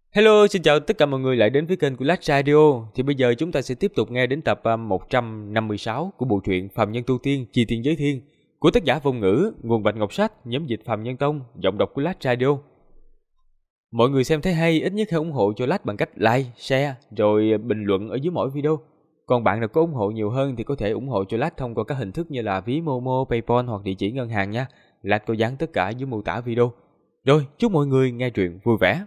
Hello, xin chào tất cả mọi người lại đến với kênh của Lách Radio. Thì bây giờ chúng ta sẽ tiếp tục nghe đến tập 156 của bộ truyện Phàm Nhân Tu Tiên Chi Tiên Giới Thiên của tác giả Vong Ngữ, nguồn Bạch Ngọc Sách, nhóm dịch Phàm Nhân Tông, giọng đọc của Lách Radio. Mọi người xem thấy hay ít nhất hãy ủng hộ cho Lách bằng cách like, share rồi bình luận ở dưới mỗi video. Còn bạn nào có ủng hộ nhiều hơn thì có thể ủng hộ cho Lách thông qua các hình thức như là ví Momo, PayPal hoặc địa chỉ ngân hàng nha. Lách có dán tất cả dưới mô tả video. Rồi, chúc mọi người nghe truyện vui vẻ.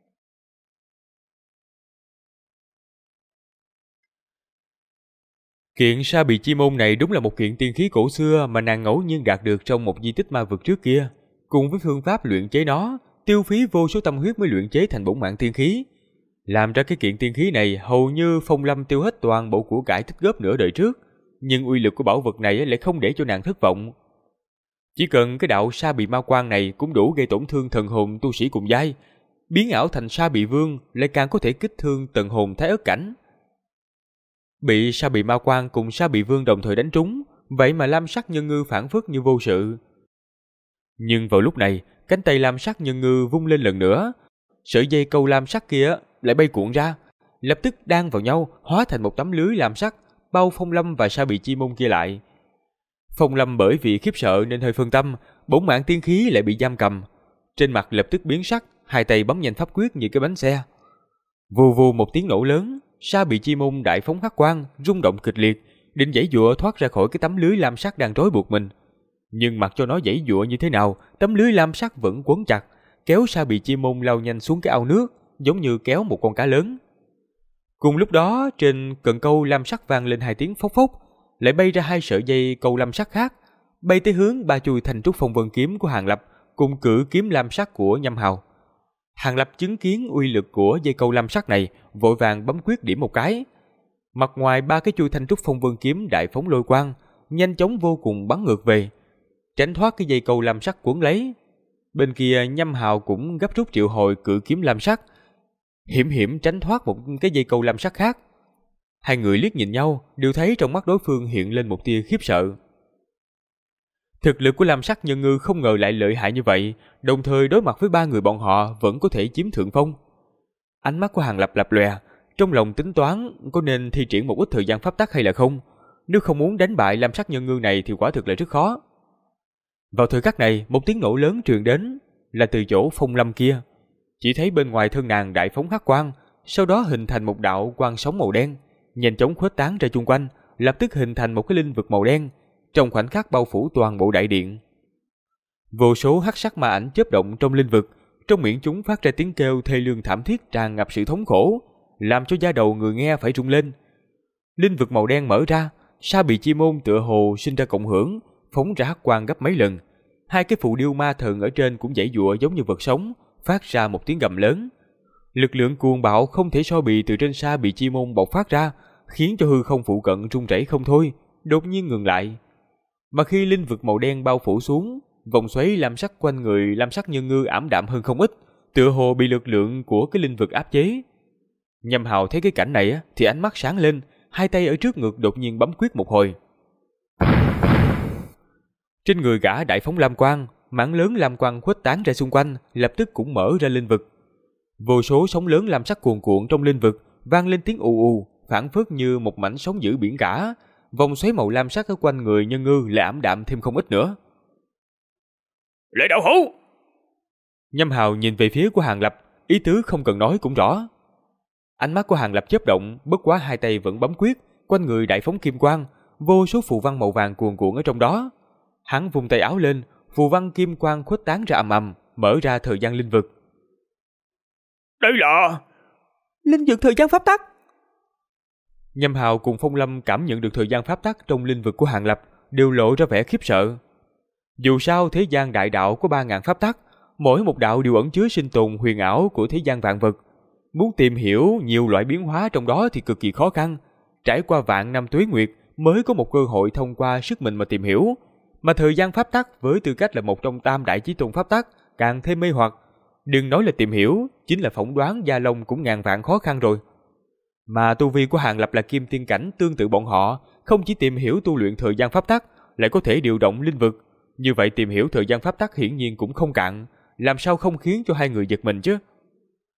Kiện sa bì chi môn này đúng là một kiện tiên khí cổ xưa mà nàng ngẫu nhiên đạt được trong một di tích ma vực trước kia. Cùng với phương pháp luyện chế nó, tiêu phí vô số tâm huyết mới luyện chế thành bổn mạng tiên khí. Làm ra cái kiện tiên khí này hầu như Phong Lâm tiêu hết toàn bộ của cải tích góp nửa đời trước. Nhưng uy lực của bảo vật này lại không để cho nàng thất vọng. Chỉ cần cái đạo sa bì ma quang này cũng đủ gây tổn thương thần hồn tu sĩ cùng giai. Biến ảo thành sa bì vương lại càng có thể kích thương tận hồn thái ớt cảnh. Bị sa bì ma quang cùng sa bì vương đồng thời đánh trúng, vậy mà lam sắc nhân ngư phản phất như vô sự. Nhưng vào lúc này, cánh tay lam sắc nhân ngư vung lên lần nữa, sợi dây câu lam sắc kia lại bay cuộn ra, lập tức đan vào nhau, hóa thành một tấm lưới lam sắc, bao Phong Lâm và sa bì chi môn kia lại. Phong Lâm bởi vì khiếp sợ nên hơi phân tâm, bổn mạng tiên khí lại bị giam cầm, trên mặt lập tức biến sắc, hai tay bấm nhanh pháp quyết như cái bánh xe. Vù vù một tiếng nổ lớn, sa bì chi môn đại phóng hắc quang, rung động kịch liệt, định giãy giụa thoát ra khỏi cái tấm lưới lam sắc đang trói buộc mình. Nhưng mặc cho nó giãy giụa như thế nào, tấm lưới lam sắc vẫn quấn chặt, kéo sa bì chi môn lao nhanh xuống cái ao nước, giống như kéo một con cá lớn. Cùng lúc đó, trên cần câu lam sắc vang lên hai tiếng phốc phốc, lại bay ra hai sợi dây câu lam sắc khác, bay tới hướng ba chuôi thành trúc phong vân kiếm của Hàng Lập cùng cự kiếm lam sắc của Nhâm Hào. Hàng Lập chứng kiến uy lực của dây câu lam sắc này, vội vàng bấm quyết điểm một cái. Mặt ngoài ba cái chuôi thanh trúc phong vân kiếm đại phóng lôi quang, nhanh chóng vô cùng bắn ngược về, tránh thoát cái dây câu lam sắc cuốn lấy. Bên kia Nhâm Hào cũng gấp rút triệu hồi cự kiếm lam sắc, hiểm hiểm tránh thoát một cái dây câu lam sắc khác. Hai người liếc nhìn nhau, đều thấy trong mắt đối phương hiện lên một tia khiếp sợ. Thực lực của lam sắc nhân ngư không ngờ lại lợi hại như vậy, đồng thời đối mặt với ba người bọn họ vẫn có thể chiếm thượng phong. Ánh mắt của Hàng Lập lập lòe, trong lòng tính toán có nên thi triển một ít thời gian pháp tắc hay là không. Nếu không muốn đánh bại lam sắc nhân ngư này thì quả thực là rất khó. Vào thời khắc này, một tiếng nổ lớn truyền đến, là từ chỗ Phong Lâm kia. Chỉ thấy bên ngoài thân nàng đại phóng hắc quang, sau đó hình thành một đạo quang sóng màu đen, nhanh chóng khuếch tán ra chung quanh, lập tức hình thành một cái linh vực màu đen, trong khoảnh khắc bao phủ toàn bộ đại điện. Vô số hắc sắc ma ảnh chớp động trong linh vực, trong miệng chúng phát ra tiếng kêu thê lương thảm thiết tràn ngập sự thống khổ, làm cho da đầu người nghe phải rung lên. Linh vực màu đen mở ra, sa bì chi môn tựa hồ sinh ra cộng hưởng, phóng ra hắc quang gấp mấy lần. Hai cái phù điêu ma thần ở trên cũng giãy giụa giống như vật sống, phát ra một tiếng gầm lớn. Lực lượng cuồng bạo không thể so bì từ trên sa bì chi môn bộc phát ra, khiến cho hư không phụ cận rung rẩy không thôi, đột nhiên ngừng lại. Mà khi linh vực màu đen bao phủ xuống, vòng xoáy lam sắc quanh người lam sắc nhân ngư ảm đạm hơn không ít, tựa hồ bị lực lượng của cái linh vực áp chế. Nhâm Hào thấy cái cảnh này thì ánh mắt sáng lên, hai tay ở trước ngực đột nhiên bấm quyết một hồi. Trên người gã đại phóng lam quang, mảng lớn lam quang khuếch tán ra xung quanh, lập tức cũng mở ra linh vực. Vô số sóng lớn lam sắc cuồn cuộn trong linh vực, vang lên tiếng ù ù, phảng phất như một mảnh sóng dữ biển cả. Vòng xoáy màu lam sắc ở quanh người nhân ngư lại ảm đạm thêm không ít nữa. Lệ đạo hữu! Nhâm Hào nhìn về phía của Hàng Lập, ý tứ không cần nói cũng rõ. Ánh mắt của Hàng Lập chớp động, bất quá hai tay vẫn bấm quyết, quanh người đại phóng kim quang, vô số phù văn màu vàng cuồn cuộn ở trong đó. Hắn vung tay áo lên, phù văn kim quang khuếch tán ra ầm ầm, mở ra thời gian linh vực. Đây là linh vực thời gian pháp tắc. Nhâm Hào cùng Phong Lâm cảm nhận được thời gian pháp tắc trong linh vực của Hàng Lập, đều lộ ra vẻ khiếp sợ. Dù sao thế gian đại đạo có 3.000 pháp tắc, mỗi một đạo đều ẩn chứa sinh tồn huyền ảo của thế gian vạn vật. Muốn tìm hiểu nhiều loại biến hóa trong đó thì cực kỳ khó khăn. Trải qua vạn năm tuế nguyệt mới có một cơ hội thông qua sức mình mà tìm hiểu. Mà thời gian pháp tắc với tư cách là một trong tam đại chí tôn pháp tắc càng thêm mê hoặc. Đừng nói là tìm hiểu, chính là phỏng đoán gia long cũng ngàn vạn khó khăn rồi. Mà tu vi của Hàng Lập là kim tiên cảnh tương tự bọn họ, không chỉ tìm hiểu tu luyện thời gian pháp tắc, lại có thể điều động linh vực. Như vậy tìm hiểu thời gian pháp tắc hiển nhiên cũng không cạn, làm sao không khiến cho hai người giật mình chứ.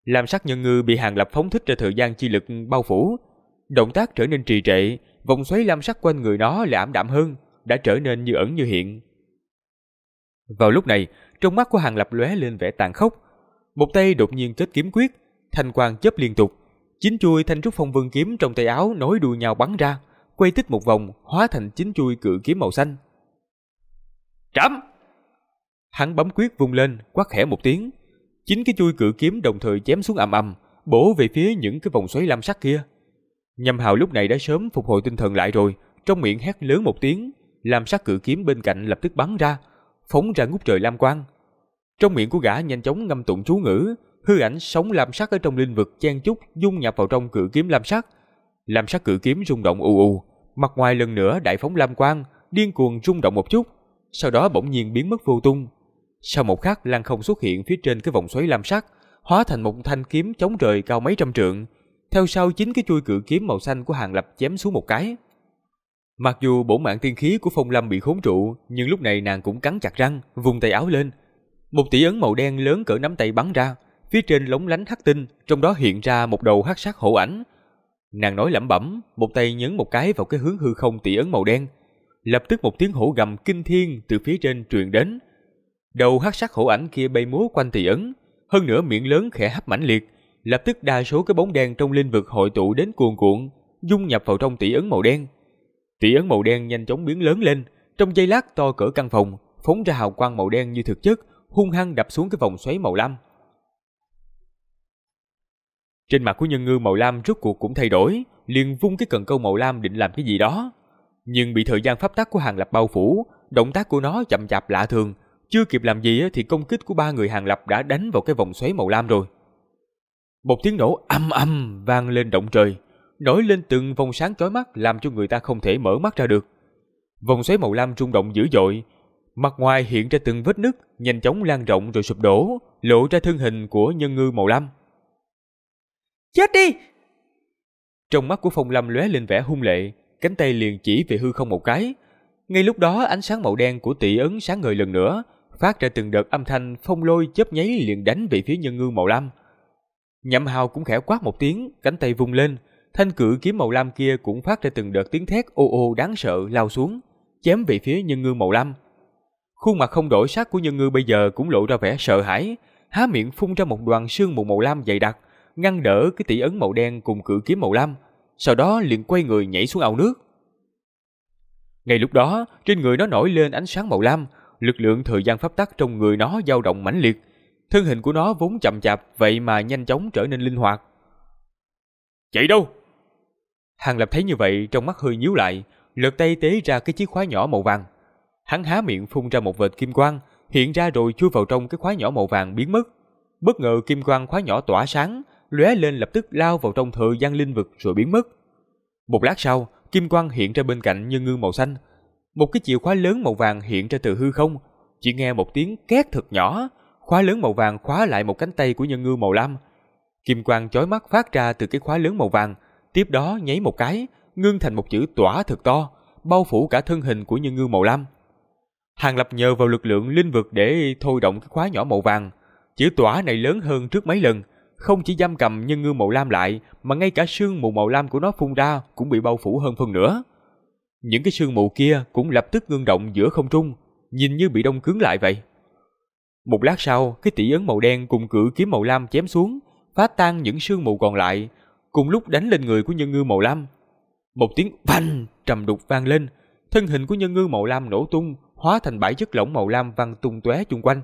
Lam sắc nhân ngư bị Hàn Lập phóng thích ra thời gian chi lực bao phủ, động tác trở nên trì trệ, vòng xoáy lam sắc quanh người nó lại ảm đạm hơn, đã trở nên như ẩn như hiện. Vào lúc này, trong mắt của Hàn Lập lóe lên vẻ tàn khốc, một tay đột nhiên kết kiếm quyết, thanh quang chớp liên tục, 9 chuôi thanh trúc phong vân kiếm trong tay áo nối đuôi nhau bắn ra, quay tích một vòng, hóa thành 9 chuôi cự kiếm màu xanh. Trảm! Hắn bấm quyết vung lên, quát khẽ một tiếng, 9 cái chuôi cự kiếm đồng thời chém xuống ầm ầm, bổ về phía những cái vòng xoáy lam sắc kia. Nhâm Hào lúc này đã sớm phục hồi tinh thần lại rồi, trong miệng hét lớn một tiếng, lam sắc cự kiếm bên cạnh lập tức bắn ra, phóng ra ngút trời lam quang. Trong miệng của gã nhanh chóng ngâm tụng chú ngữ, hư ảnh sóng lam sắc ở trong linh vực chen chúc dung nhập vào trong cự kiếm lam sắc. Lam sắc cự kiếm rung động ù ù, mặt ngoài lần nữa đại phóng lam quang, điên cuồng rung động một chút, sau đó bỗng nhiên biến mất vô tung. Sau một khắc, lăng không xuất hiện phía trên cái vòng xoáy lam sắc, hóa thành một thanh kiếm chống trời cao mấy trăm trượng. Theo sau 9 cái chuôi cự kiếm màu xanh của Hàn Lập chém xuống một cái. Mặc dù bổn mạng tiên khí của Phong Lâm bị khốn trụ, nhưng lúc này nàng cũng cắn chặt răng, vung tay áo lên. Một tỷ ấn màu đen lớn cỡ nắm tay bắn ra, phía trên lóng lánh hắc tinh, trong đó hiện ra một đầu hắc sắc hổ ảnh. Nàng nói lẩm bẩm, một tay nhấn một cái vào cái hướng hư không tỷ ấn màu đen. Lập tức một tiếng hổ gầm kinh thiên từ phía trên truyền đến. Đầu hắc sắc hổ ảnh kia bay múa quanh tỷ ấn, hơn nữa miệng lớn khẽ hấp mãnh liệt, lập tức đa số cái bóng đen trong linh vực hội tụ đến cuồn cuộn, dung nhập vào trong tỷ ấn màu đen. Tỷ ấn màu đen nhanh chóng biến lớn lên, trong giây lát to cỡ căn phòng, phóng ra hào quang màu đen như thực chất, hung hăng đập xuống cái vòng xoáy màu lam. Trên mặt của nhân ngư màu lam rốt cuộc cũng thay đổi, liền vung cái cần câu màu lam định làm cái gì đó, nhưng bị thời gian pháp tắc của Hàn Lập bao phủ, động tác của nó chậm chạp lạ thường, chưa kịp làm gì thì công kích của 3 người Hàn Lập đã đánh vào cái vòng xoáy màu lam rồi. Một tiếng nổ ầm ầm vang lên động trời, nổi lên từng vòng sáng chói mắt làm cho người ta không thể mở mắt ra được. Vòng xoáy màu lam rung động dữ dội, mặt ngoài hiện ra từng vết nứt, nhanh chóng lan rộng rồi sụp đổ, lộ ra thân hình của nhân ngư màu lam. Chết đi! Trong mắt của Phong Lâm lóe lên vẻ hung lệ, cánh tay liền chỉ về hư không một cái. Ngay lúc đó ánh sáng màu đen của tỷ ấn sáng ngời lần nữa, phát ra từng đợt âm thanh phong lôi chớp nháy liền đánh về phía nhân ngư màu lam. Nhậm Hào cũng khẽ quát một tiếng, cánh tay vung lên, thanh cự kiếm màu lam kia cũng phát ra từng đợt tiếng thét ô ô đáng sợ lao xuống, chém về phía nhân ngư màu lam. Khuôn mặt không đổi sắc của nhân ngư bây giờ cũng lộ ra vẻ sợ hãi, há miệng phun ra một đoàn sương mù màu lam dày đặc, ngăn đỡ cái tỷ ấn màu đen cùng cự kiếm màu lam, sau đó liền quay người nhảy xuống ao nước. Ngay lúc đó, trên người nó nổi lên ánh sáng màu lam, lực lượng thời gian pháp tắc trong người nó dao động mãnh liệt, thân hình của nó vốn chậm chạp vậy mà nhanh chóng trở nên linh hoạt. Chạy đâu? Hàn Lập thấy như vậy trong mắt hơi nhíu lại, lật tay tế ra cái chiếc khóa nhỏ màu vàng. Hắn há miệng phun ra một vệt kim quang, hiện ra rồi chui vào trong cái khóa nhỏ màu vàng biến mất. Bất ngờ kim quang khóa nhỏ tỏa sáng, lóe lên lập tức lao vào trong thời gian linh vực rồi biến mất. Một lát sau, kim quang hiện ra bên cạnh nhân ngư màu xanh. Một cái chìa khóa lớn màu vàng hiện ra từ hư không, chỉ nghe một tiếng két thật nhỏ, khóa lớn màu vàng khóa lại một cánh tay của nhân ngư màu lam. Kim quang chói mắt phát ra từ cái khóa lớn màu vàng, tiếp đó nháy một cái, ngưng thành một chữ tỏa thật to, bao phủ cả thân hình của nhân ngư màu lam. Hàn Lập nhờ vào lực lượng linh vực để thôi động cái khóa nhỏ màu vàng. Chữ tỏa này lớn hơn trước mấy lần, không chỉ giam cầm nhân ngư màu lam lại, mà ngay cả sương mù màu lam của nó phun ra cũng bị bao phủ hơn phân nửa. Những cái sương mù kia cũng lập tức ngưng động giữa không trung, nhìn như bị đông cứng lại vậy. Một lát sau, cái tỷ ấn màu đen cùng cự kiếm màu lam chém xuống, phá tan những sương mù còn lại, cùng lúc đánh lên người của nhân ngư màu lam. Một tiếng vang trầm đục vang lên, thân hình của nhân ngư màu lam nổ tung, hóa thành bãi chất lỏng màu lam văng tung tóe chung quanh.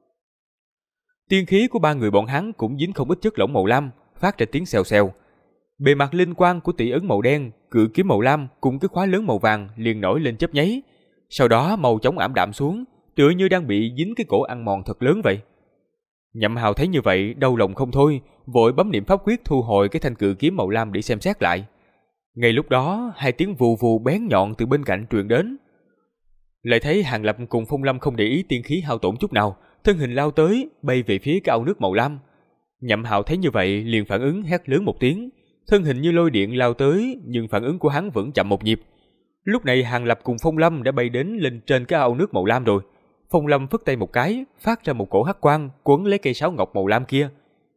Tiên khí của 3 người bọn hắn cũng dính không ít chất lỏng màu lam, phát ra tiếng xèo xèo. Bề mặt linh quang của tỷ ấn màu đen, cự kiếm màu lam cùng cái khóa lớn màu vàng liền nổi lên chớp nháy, sau đó màu chóng ảm đạm xuống, tựa như đang bị dính cái cổ ăn mòn thật lớn vậy. Nhậm Hào thấy như vậy đau lòng không thôi, vội bấm niệm pháp quyết thu hồi cái thanh cự kiếm màu lam để xem xét lại. Ngay lúc đó, 2 tiếng vù vù bén nhọn từ bên cạnh truyền đến. Lại thấy Hàn Lập cùng Phong Lâm không để ý tiên khí hao tổn chút nào, thân hình lao tới, bay về phía cái ao nước màu lam. Nhậm Hào thấy như vậy liền phản ứng hét lớn một tiếng, thân hình như lôi điện lao tới, nhưng phản ứng của hắn vẫn chậm một nhịp. Lúc này Hàn Lập cùng Phong Lâm đã bay đến lên trên cái ao nước màu lam rồi. Phong Lâm phất tay một cái, phát ra một cổ hắc quang quấn lấy cây sáo ngọc màu lam kia.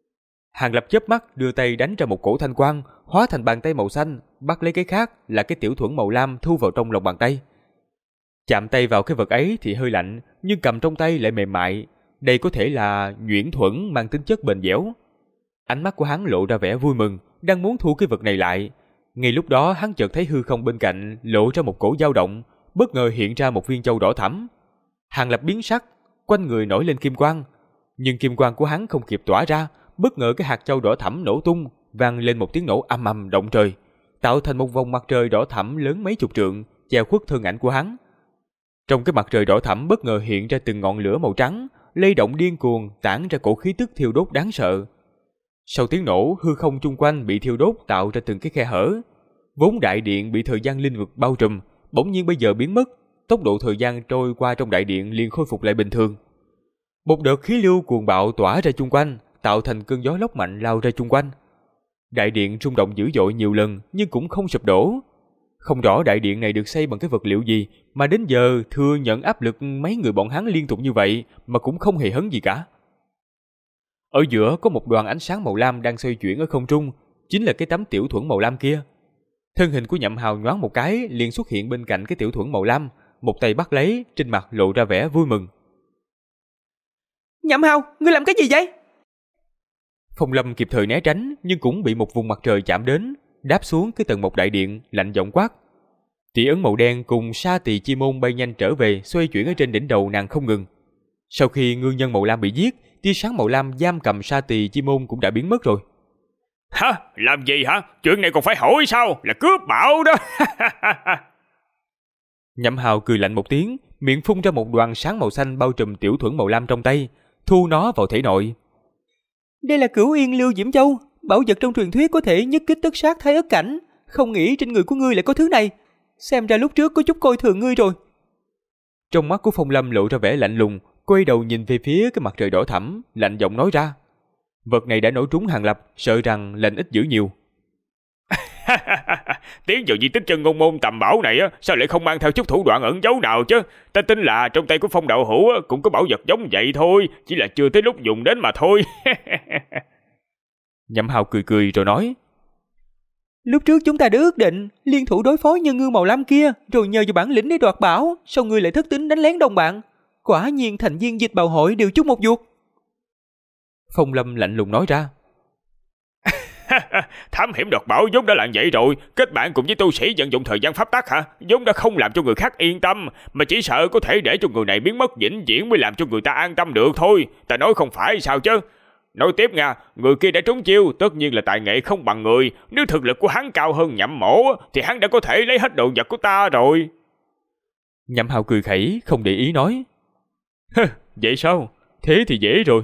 Hàng Lập chớp mắt đưa tay đánh ra một cổ thanh quang, hóa thành bàn tay màu xanh, bắt lấy cái khác là cái tiểu thuẫn màu lam thu vào trong lòng bàn tay. Chạm tay vào cái vật ấy thì hơi lạnh, nhưng cầm trong tay lại mềm mại. Đây có thể là nhuyễn thuẫn mang tính chất bền dẻo. Ánh mắt của hắn lộ ra vẻ vui mừng, đang muốn thu cái vật này lại. Ngay lúc đó hắn chợt thấy hư không bên cạnh lộ ra một cổ dao động, bất ngờ hiện ra một viên châu đỏ thẫm. Hàng Lập biến sắc, quanh người nổi lên kim quang, nhưng kim quang của hắn không kịp tỏa ra, bất ngờ cái hạt châu đỏ thẫm nổ tung, vang lên một tiếng nổ ầm ầm động trời, tạo thành một vòng mặt trời đỏ thẫm lớn mấy chục trượng, che khuất thân ảnh của hắn. Trong cái mặt trời đỏ thẫm bất ngờ hiện ra từng ngọn lửa màu trắng, lay động điên cuồng, tản ra cổ khí tức thiêu đốt đáng sợ. Sau tiếng nổ, hư không chung quanh bị thiêu đốt tạo ra từng cái khe hở. Vốn đại điện bị thời gian linh vực bao trùm, bỗng nhiên bây giờ biến mất, tốc độ thời gian trôi qua trong đại điện liền khôi phục lại bình thường. Một đợt khí lưu cuồng bạo tỏa ra chung quanh, tạo thành cơn gió lốc mạnh lao ra chung quanh. Đại điện rung động dữ dội nhiều lần nhưng cũng không sụp đổ. Không rõ đại điện này được xây bằng cái vật liệu gì mà đến giờ thừa nhận áp lực mấy người bọn hắn liên tục như vậy mà cũng không hề hấn gì cả. Ở giữa có một đoàn ánh sáng màu lam đang xoay chuyển ở không trung, chính là cái tấm tiểu thuẫn màu lam kia. Thân hình của Nhậm Hào nhoáng một cái liền xuất hiện bên cạnh cái tiểu thuẫn màu lam, một tay bắt lấy, trên mặt lộ ra vẻ vui mừng. Nhậm Hào, ngươi làm cái gì vậy? Phong Lâm kịp thời né tránh nhưng cũng bị một vùng mặt trời chạm đến, đáp xuống cái tầng một đại điện, lạnh giọng quát. Tỷ ấn màu đen cùng sa tỳ chi môn bay nhanh trở về, xoay chuyển ở trên đỉnh đầu nàng không ngừng. Sau khi ngư nhân màu lam bị giết, tia sáng màu lam giam cầm sa tỳ chi môn cũng đã biến mất rồi. Hả? Làm gì hả? Chuyện này còn phải hỏi sao? Là cướp bảo đó. Nhậm Hào cười lạnh một tiếng, miệng phun ra một đoàn sáng màu xanh bao trùm tiểu thuẫn màu lam trong tay, thu nó vào thể nội. Đây là Cửu Yên Lưu Diễm Châu, bảo vật trong truyền thuyết có thể nhất kích tất sát thái ớt cảnh. Không nghĩ trên người của ngươi lại có thứ này. Xem ra lúc trước có chút coi thường ngươi rồi. Trong mắt của Phong Lâm lộ ra vẻ lạnh lùng, quay đầu nhìn về phía cái mặt trời đỏ thẫm, lạnh giọng nói ra. Vật này đã nổ trúng Hàng Lập, sợ rằng lành ít dữ nhiều. Tiến vào di tích chân ngôn môn tầm bảo này sao lại không mang theo chút thủ đoạn ẩn giấu nào chứ? Ta tin là trong tay của Phong đạo hữu cũng có bảo vật giống vậy thôi, chỉ là chưa tới lúc dùng đến mà thôi. Nhậm Hào cười cười rồi nói. Lúc trước chúng ta đã ước định liên thủ đối phó nhân ngư màu lam kia, rồi nhờ vào bản lĩnh để đoạt bảo, sao ngươi lại thất tính đánh lén đồng bạn? Quả nhiên thành viên dịch bào hội đều chung một ruột. Phong Lâm lạnh lùng nói ra. Thám hiểm đoạt bảo vốn đã là vậy rồi, kết bạn cùng với tu sĩ vận dụng thời gian pháp tắc hả? Vốn đã không làm cho người khác yên tâm, mà chỉ sợ có thể để cho người này biến mất vĩnh viễn mới làm cho người ta an tâm được thôi. Ta nói không phải sao chứ? Nói tiếp nha, người kia đã trúng chiêu, tất nhiên là tài nghệ không bằng người. Nếu thực lực của hắn cao hơn Nhậm Mỗ thì hắn đã có thể lấy hết đồ vật của ta rồi. Nhậm Hào cười khẩy, không để ý nói. Vậy sao? Thế thì dễ rồi.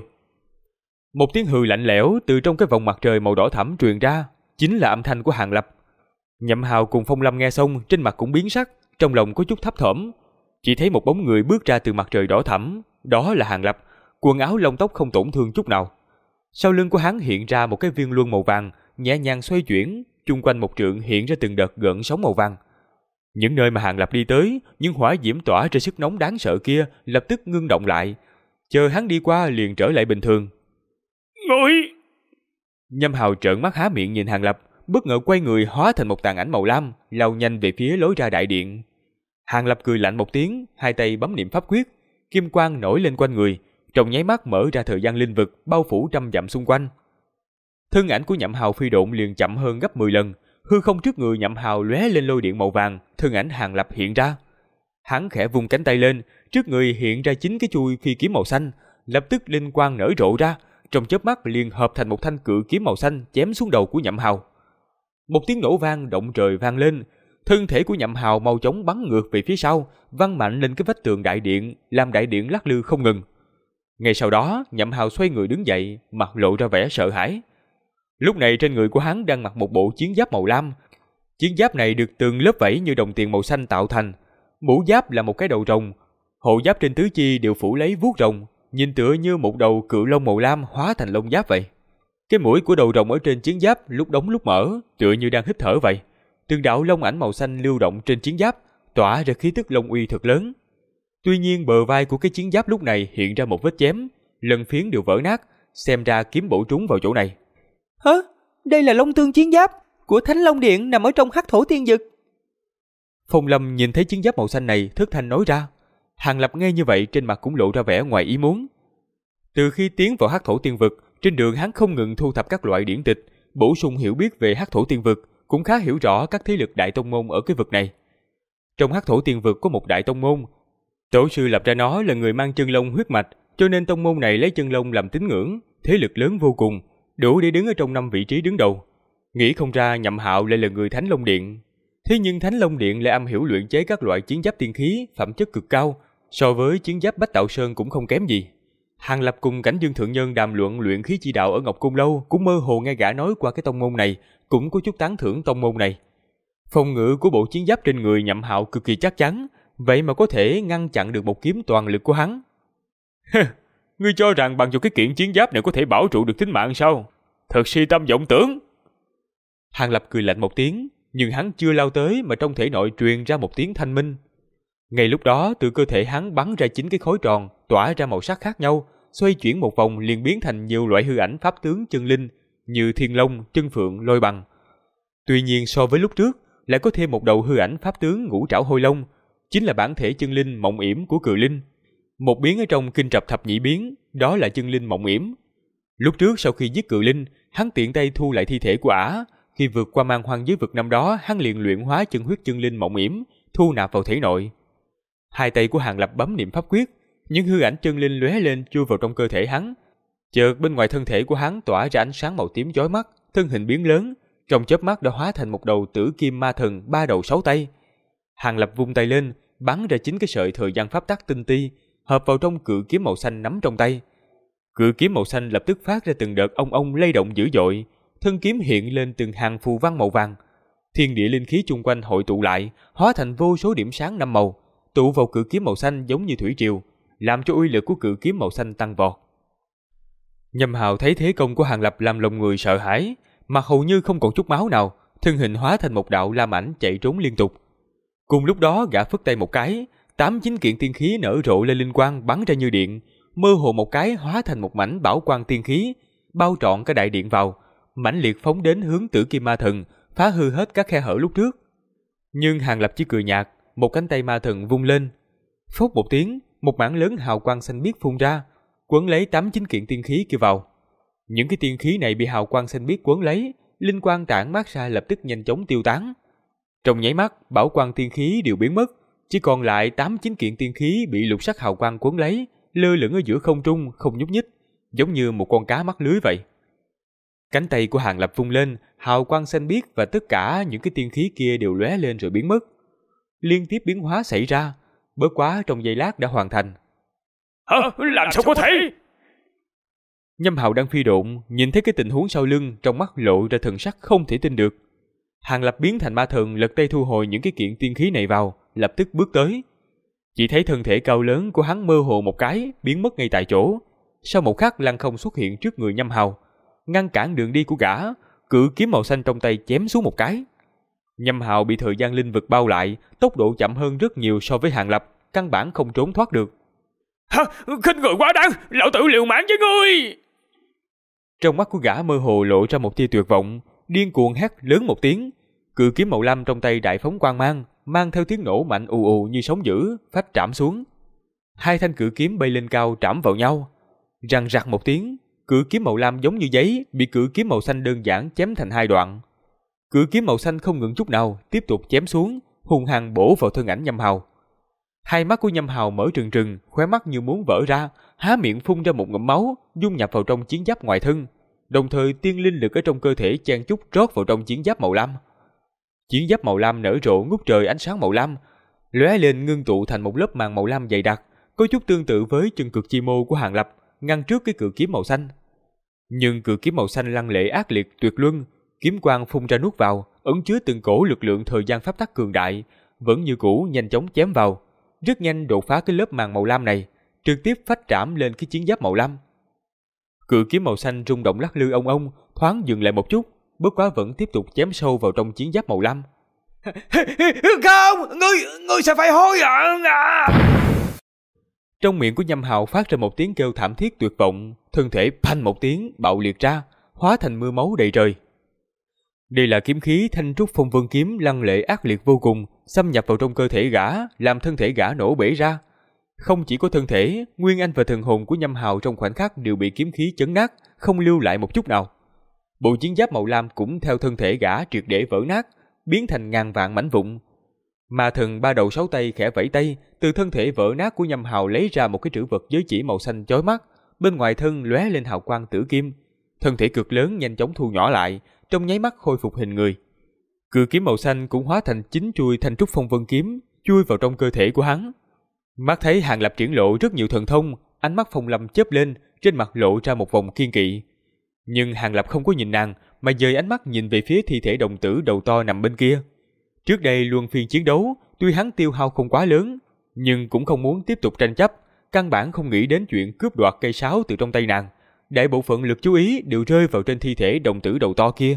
Một tiếng hừ lạnh lẽo từ trong cái vòng mặt trời màu đỏ thẫm truyền ra, chính là âm thanh của Hàng Lập. Nhậm Hào cùng Phong Lâm nghe xong, trên mặt cũng biến sắc, trong lòng có chút thấp thỏm. Chỉ thấy một bóng người bước ra từ mặt trời đỏ thẫm, đó là Hàng Lập, quần áo lông tóc không tổn thương chút nào. Sau lưng của hắn hiện ra một cái viên luân màu vàng, nhẹ nhàng xoay chuyển, chung quanh một trượng hiện ra từng đợt gợn sóng màu vàng. Những nơi mà Hàng Lập đi tới, những hỏa diễm tỏa ra sức nóng đáng sợ kia lập tức ngưng động lại, chờ hắn đi qua liền trở lại bình thường. Ngươi! Nhâm Hào trợn mắt há miệng nhìn Hàng Lập, bất ngờ quay người hóa thành một tàn ảnh màu lam, lao nhanh về phía lối ra đại điện. Hàng Lập cười lạnh một tiếng, hai tay bấm niệm pháp quyết, kim quang nổi lên quanh người, trong nháy mắt mở ra thời gian linh vực bao phủ trăm dặm xung quanh. Thân ảnh của Nhậm Hào phi độn liền chậm hơn gấp 10 lần, hư không trước người Nhậm Hào lóe lên lôi điện màu vàng, thân ảnh Hàng Lập hiện ra. Hắn khẽ vung cánh tay lên, trước người hiện ra 9 cái chuôi phi kiếm màu xanh, lập tức linh quang nở rộ ra, trong chớp mắt liền hợp thành một thanh cự kiếm màu xanh chém xuống đầu của Nhậm Hào. Một tiếng nổ vang động trời vang lên, thân thể của Nhậm Hào mau chóng bắn ngược về phía sau, văng mạnh lên cái vách tường đại điện, làm đại điện lắc lư không ngừng. Ngay sau đó, Nhậm Hào xoay người đứng dậy, mặt lộ ra vẻ sợ hãi. Lúc này trên người của hắn đang mặc một bộ chiến giáp màu lam. Chiến giáp này được từng lớp vảy như đồng tiền màu xanh tạo thành. Mũ giáp là một cái đầu rồng, hộ giáp trên tứ chi đều phủ lấy vuốt rồng, nhìn tựa như một đầu cự long màu lam hóa thành lông giáp vậy. Cái mũi của đầu rồng ở trên chiến giáp lúc đóng lúc mở, tựa như đang hít thở vậy. Từng đạo long ảnh màu xanh lưu động trên chiến giáp, tỏa ra khí tức long uy thật lớn. Tuy nhiên bờ vai của cái chiến giáp lúc này hiện ra một vết chém, lân phiến đều vỡ nát, xem ra kiếm bổ trúng vào chỗ này. Hả? Đây là Long Tương chiến giáp của Thánh Long Điện nằm ở trong Hắc Thổ Tiên Vực. Phong Lâm nhìn thấy chiến giáp màu xanh này thất thanh nói ra. Hàng Lập nghe như vậy trên mặt cũng lộ ra vẻ ngoài ý muốn. Từ khi tiến vào Hắc Thổ Tiên Vực, trên đường hắn không ngừng thu thập các loại điển tịch, bổ sung hiểu biết về Hắc Thổ Tiên Vực, cũng khá hiểu rõ các thế lực đại tông môn ở cái vực này. Trong Hắc Thổ Tiên Vực có một đại tông môn, tổ sư lập ra nó là người mang chân long huyết mạch, cho nên tông môn này lấy chân long làm tín ngưỡng, thế lực lớn vô cùng, đủ để đứng ở trong 5 vị trí đứng đầu. Nghĩ không ra Nhậm Hạo lại là người Thánh Long Điện. Thế nhưng Thánh Long Điện lại am hiểu luyện chế các loại chiến giáp tiên khí, phẩm chất cực cao, so với chiến giáp Bách Đạo Sơn cũng không kém gì. Hàng Lập cùng Cảnh Dương Thượng Nhân đàm luận luyện khí chi đạo ở Ngọc Cung Lâu, cũng mơ hồ nghe gã nói qua cái tông môn này, cũng có chút tán thưởng tông môn này. Phòng ngự của bộ chiến giáp trên người Nhậm Hạo cực kỳ chắc chắn, vậy mà có thể ngăn chặn được một kiếm toàn lực của hắn. Ngươi cho rằng bằng vào cái kiện chiến giáp này có thể bảo trụ được tính mạng sao? Thật si tâm vọng tưởng. Hàng Lập cười lạnh một tiếng, nhưng hắn chưa lao tới mà trong thể nội truyền ra một tiếng thanh minh. Ngay lúc đó, từ cơ thể hắn bắn ra 9 cái khối tròn, tỏa ra màu sắc khác nhau, xoay chuyển một vòng liền biến thành nhiều loại hư ảnh pháp tướng chân linh, như thiên long, chân phượng, lôi bằng. Tuy nhiên so với lúc trước, lại có thêm một đầu hư ảnh pháp tướng ngũ trảo hôi long, chính là bản thể chân linh mộng yểm của cự linh. Một biến ở trong kinh trập thập nhị biến, đó là chân linh mộng yểm. Lúc trước sau khi giết cự linh, hắn tiện tay thu lại thi thể của ả. Khi vượt qua man hoang giới vực năm đó, hắn liền luyện hóa chân huyết chân linh mộng yểm, thu nạp vào thể nội. Hai tay của Hàng Lập bấm niệm pháp quyết, những hư ảnh chân linh lóe lên chui vào trong cơ thể hắn. Chợt bên ngoài thân thể của hắn tỏa ra ánh sáng màu tím chói mắt, thân hình biến lớn, trong chớp mắt đã hóa thành một đầu tử kim ma thần 3 đầu 6 tay. Hàng Lập vung tay lên, bắn ra 9 cái sợi thời gian pháp tắc tinh ti, hợp vào trong cự kiếm màu xanh nắm trong tay. Cự kiếm màu xanh lập tức phát ra từng đợt ong ong lay động dữ dội, thân kiếm hiện lên từng hàng phù văn màu vàng. Thiên địa linh khí chung quanh hội tụ lại, hóa thành vô số điểm sáng 5 màu, tụ vào cự kiếm màu xanh giống như thủy triều, làm cho uy lực của cự kiếm màu xanh tăng vọt. Nhâm Hạo thấy thế công của Hàng Lập làm lòng người sợ hãi, mặt hầu như không còn chút máu nào, thân hình hóa thành một đạo lam ảnh chạy trốn liên tục. Cùng lúc đó gã phất tay một cái, 8-9 kiện tiên khí nở rộ lên linh quang bắn ra như điện, mơ hồ một cái hóa thành một mảnh bảo quang tiên khí, bao trọn cả đại điện vào, mãnh liệt phóng đến hướng Tử Kim Ma Thần, phá hư hết các khe hở lúc trước. Nhưng Hàng Lập chỉ cười nhạt, một cánh tay ma thần vung lên, phốc một tiếng, một mảng lớn hào quang xanh biếc phun ra, quấn lấy 8-9 kiện tiên khí kia vào. Những cái tiên khí này bị hào quang xanh biếc quấn lấy, linh quang tản mát ra lập tức nhanh chóng tiêu tán. Trong nháy mắt, bảo quang tiên khí đều biến mất, chỉ còn lại 8-9 kiện tiên khí bị lục sắc hào quang quấn lấy, lơ lửng ở giữa không trung, không nhúc nhích, giống như một con cá mắc lưới vậy. Cánh tay của Hàng Lập vung lên, hào quang xanh biếc và tất cả những cái tiên khí kia đều lóe lên rồi biến mất. Liên tiếp biến hóa xảy ra, bất quá trong giây lát đã hoàn thành. Hả? Làm sao có thể? Nhâm Hạo đang phi độn, nhìn thấy cái tình huống sau lưng, trong mắt lộ ra thần sắc không thể tin được. Hàng Lập biến thành ma thần, lật tay thu hồi những cái kiện tiên khí này vào, lập tức bước tới. Chỉ thấy thân thể cao lớn của hắn mơ hồ một cái, biến mất ngay tại chỗ. Sau một khắc lăng không xuất hiện trước người Nhâm Hạo, ngăn cản đường đi của gã, cự kiếm màu xanh trong tay chém xuống một cái. Nhâm Hạo bị thời gian linh vực bao lại, tốc độ chậm hơn rất nhiều so với Hàng Lập, căn bản không trốn thoát được. Hả? Khinh người quá đáng, lão tử liều mạng với ngươi! Trong mắt của gã mơ hồ lộ ra một tia tuyệt vọng, điên cuồng hét lớn một tiếng, cự kiếm màu lam trong tay đại phóng quang mang, mang theo tiếng nổ mạnh ù ù như sóng dữ, phách trảm xuống. Hai thanh cự kiếm bay lên cao trảm vào nhau, răng rặc một tiếng, cự kiếm màu lam giống như giấy bị cự kiếm màu xanh đơn giản chém thành hai đoạn. Cự kiếm màu xanh không ngừng chút nào, tiếp tục chém xuống, hung hăng bổ vào thân ảnh Nhâm Hạo. Hai mắt của Nhâm Hạo mở trừng trừng, khóe mắt như muốn vỡ ra, há miệng phun ra một ngụm máu, dung nhập vào trong chiến giáp ngoài thân, đồng thời tiên linh lực ở trong cơ thể chen chúc rót vào trong chiến giáp màu lam. Chiến giáp màu lam nở rộ ngút trời ánh sáng màu lam, lóe lên ngưng tụ thành một lớp màng màu lam dày đặc, có chút tương tự với chân cực chi mô của Hàng Lập, ngăn trước cái cự kiếm màu xanh. Nhưng cự kiếm màu xanh lăng lệ ác liệt tuyệt luân, kiếm quang phun ra nuốt vào, ẩn chứa từng cổ lực lượng thời gian pháp tắc cường đại, vẫn như cũ nhanh chóng chém vào, rất nhanh đột phá cái lớp màng màu lam này, trực tiếp phách trảm lên cái chiến giáp màu lam. Cự kiếm màu xanh rung động lắc lư ông ông, thoáng dừng lại một chút, bất quá vẫn tiếp tục chém sâu vào trong chiến giáp màu lam. Không, ngươi sẽ phải hối hận à! Trong miệng của Nhâm Hạo phát ra một tiếng kêu thảm thiết tuyệt vọng, thân thể phanh một tiếng bạo liệt ra, hóa thành mưa máu đầy trời. Đây là kiếm khí Thanh Trúc Phong Vân kiếm lăng lệ ác liệt vô cùng, xâm nhập vào trong cơ thể gã, làm thân thể gã nổ bể ra. Không chỉ có thân thể, nguyên anh và thần hồn của Nhâm Hào trong khoảnh khắc đều bị kiếm khí chấn nát, không lưu lại một chút nào. Bộ chiến giáp màu lam cũng theo thân thể gã triệt để vỡ nát, biến thành ngàn vạn mảnh vụn. Ma thần ba đầu sáu tay khẽ vẫy tay, từ thân thể vỡ nát của Nhâm Hào lấy ra một cái trữ vật giới chỉ màu xanh chói mắt, bên ngoài thân lóe lên hào quang tử kim. Thân thể cực lớn nhanh chóng thu nhỏ lại, trong nháy mắt khôi phục hình người. Cự kiếm màu xanh cũng hóa thành 9 chuôi Thanh Trúc Phong Vân kiếm, chui vào trong cơ thể của hắn. Mắt thấy Hàng Lập triển lộ rất nhiều thần thông, ánh mắt Phong Lâm chớp lên, trên mặt lộ ra một vòng kiên kỵ. Nhưng Hàng Lập không có nhìn nàng, mà dời ánh mắt nhìn về phía thi thể đồng tử đầu to nằm bên kia. Trước đây luân phiên chiến đấu, tuy hắn tiêu hao không quá lớn, nhưng cũng không muốn tiếp tục tranh chấp, căn bản không nghĩ đến chuyện cướp đoạt cây sáo từ trong tay nàng. Đại bộ phận lực chú ý đều rơi vào trên thi thể đồng tử đầu to kia.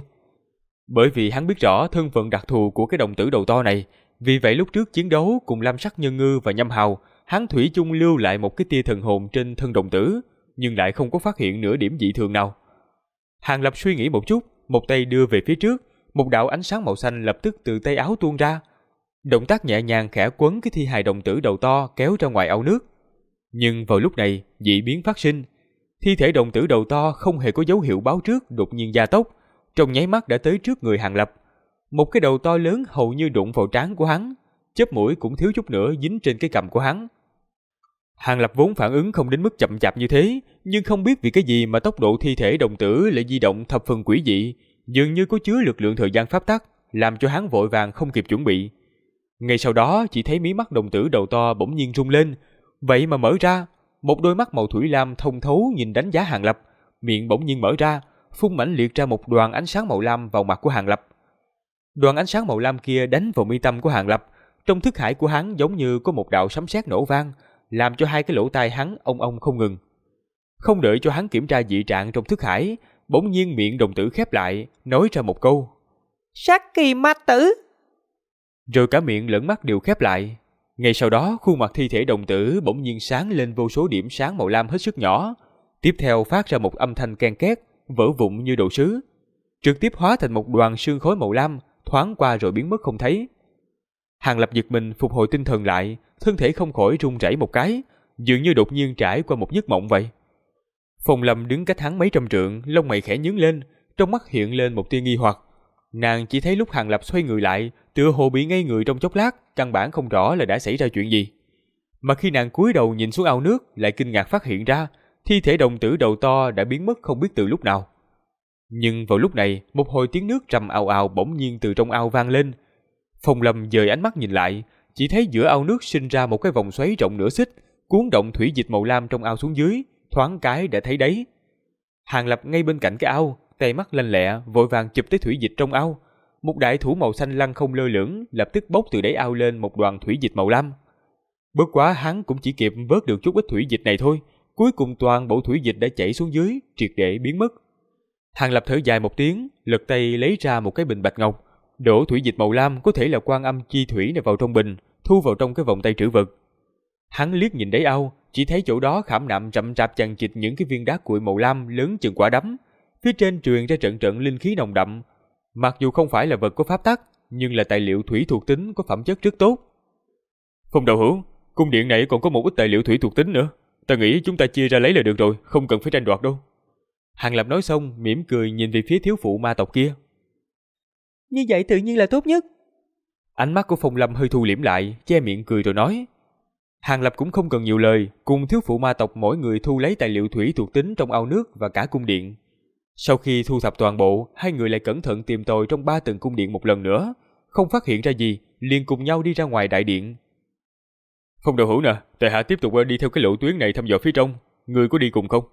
Bởi vì hắn biết rõ thân phận đặc thù của cái đồng tử đầu to này, vì vậy lúc trước chiến đấu cùng Lam Sắc Nhân Ngư và Nhâm Hào, hắn thủy chung lưu lại một cái tia thần hồn trên thân đồng tử, nhưng lại không có phát hiện nửa điểm dị thường nào. Hàng Lập suy nghĩ một chút, một tay đưa về phía trước, một đạo ánh sáng màu xanh lập tức từ tay áo tuôn ra. Động tác nhẹ nhàng khẽ quấn cái thi hài đồng tử đầu to kéo ra ngoài ao nước. Nhưng vào lúc này, dị biến phát sinh. Thi thể đồng tử đầu to không hề có dấu hiệu báo trước đột nhiên gia tốc, trong nháy mắt đã tới trước người Hàng Lập. Một cái đầu to lớn hầu như đụng vào trán của hắn, chớp mũi cũng thiếu chút nữa dính trên cái cằm của hắn. Hàng Lập vốn phản ứng không đến mức chậm chạp như thế, nhưng không biết vì cái gì mà tốc độ thi thể đồng tử lại di động thập phần quỷ dị, dường như có chứa lực lượng thời gian pháp tắc, làm cho hắn vội vàng không kịp chuẩn bị. Ngay sau đó chỉ thấy mí mắt đồng tử đầu to bỗng nhiên rung lên, vậy mà mở ra, một đôi mắt màu thủy lam thông thấu nhìn đánh giá Hàng Lập, miệng bỗng nhiên mở ra, phun mãnh liệt ra một đoàn ánh sáng màu lam vào mặt của Hàng Lập. Đoàn ánh sáng màu lam kia đánh vào mi tâm của Hàng Lập, trong thức hải của hắn giống như có một đạo sấm sét nổ vang, làm cho hai cái lỗ tai hắn ong ong không ngừng. Không đợi cho hắn kiểm tra dị trạng trong thức hải, bỗng nhiên miệng đồng tử khép lại, nói ra một câu: Sát kỳ ma tử. Rồi cả miệng lẫn mắt đều khép lại. Ngay sau đó, khuôn mặt thi thể đồng tử bỗng nhiên sáng lên vô số điểm sáng màu lam hết sức nhỏ, tiếp theo phát ra một âm thanh ken két, vỡ vụn như đồ sứ, trực tiếp hóa thành một đoàn sương khói màu lam, thoáng qua rồi biến mất không thấy. Hàng Lập giật mình phục hồi tinh thần lại, thân thể không khỏi run rẩy một cái, dường như đột nhiên trải qua một giấc mộng vậy. Phong Lâm đứng cách hắn mấy trăm trượng, lông mày khẽ nhướng lên, trong mắt hiện lên một tia nghi hoặc. Nàng chỉ thấy lúc Hàng Lập xoay người lại, tựa hồ bị ngây người trong chốc lát, căn bản không rõ là đã xảy ra chuyện gì. Mà khi nàng cúi đầu nhìn xuống ao nước, lại kinh ngạc phát hiện ra, thi thể đồng tử đầu to đã biến mất không biết từ lúc nào. Nhưng vào lúc này, một hồi tiếng nước trầm ào ào bỗng nhiên từ trong ao vang lên. Phong Lâm dời ánh mắt nhìn lại, chỉ thấy giữa ao nước sinh ra một cái vòng xoáy rộng nửa xích, cuốn động thủy dịch màu lam trong ao xuống dưới, thoáng cái đã thấy đấy. Hàng Lập ngay bên cạnh cái ao, tay mắt lanh lẹ, vội vàng chụp tới thủy dịch trong ao. Một đại thủ màu xanh lăng không lơ lửng, lập tức bốc từ đáy ao lên một đoàn thủy dịch màu lam. Bất quá hắn cũng chỉ kịp vớt được chút ít thủy dịch này thôi, cuối cùng toàn bộ thủy dịch đã chảy xuống dưới, triệt để biến mất. Hàng Lập thở dài một tiếng, lật tay lấy ra một cái bình bạch ngọc, đổ thủy dịch màu lam có thể là quan âm chi thủy này vào trong bình, thu vào trong cái vòng tay trữ vật. Hắn liếc nhìn đáy ao, chỉ thấy chỗ đó khảm nạm rậm rạp chằng chịt những cái viên đá cuội màu lam lớn chừng quả đấm, phía trên truyền ra trận trận linh khí nồng đậm. Mặc dù không phải là vật có pháp tắc, nhưng là tài liệu thủy thuộc tính có phẩm chất rất tốt. Phong đạo hữu, cung điện này còn có một ít tài liệu thủy thuộc tính nữa, ta nghĩ chúng ta chia ra lấy là được rồi, không cần phải tranh đoạt đâu. Hàng Lập nói xong, mỉm cười nhìn về phía thiếu phụ ma tộc kia. Như vậy tự nhiên là tốt nhất. Ánh mắt của Phong Lâm hơi thu liễm lại, che miệng cười rồi nói. Hàng Lập cũng không cần nhiều lời, cùng thiếu phụ ma tộc mỗi người thu lấy tài liệu thủy thuộc tính trong ao nước và cả cung điện. Sau khi thu thập toàn bộ, hai người lại cẩn thận tìm tòi trong 3 tầng cung điện một lần nữa, không phát hiện ra gì, liền cùng nhau đi ra ngoài đại điện. Phong đạo hữu nè, tại hạ tiếp tục đi theo cái lộ tuyến này thăm dò phía trong, người có đi cùng không?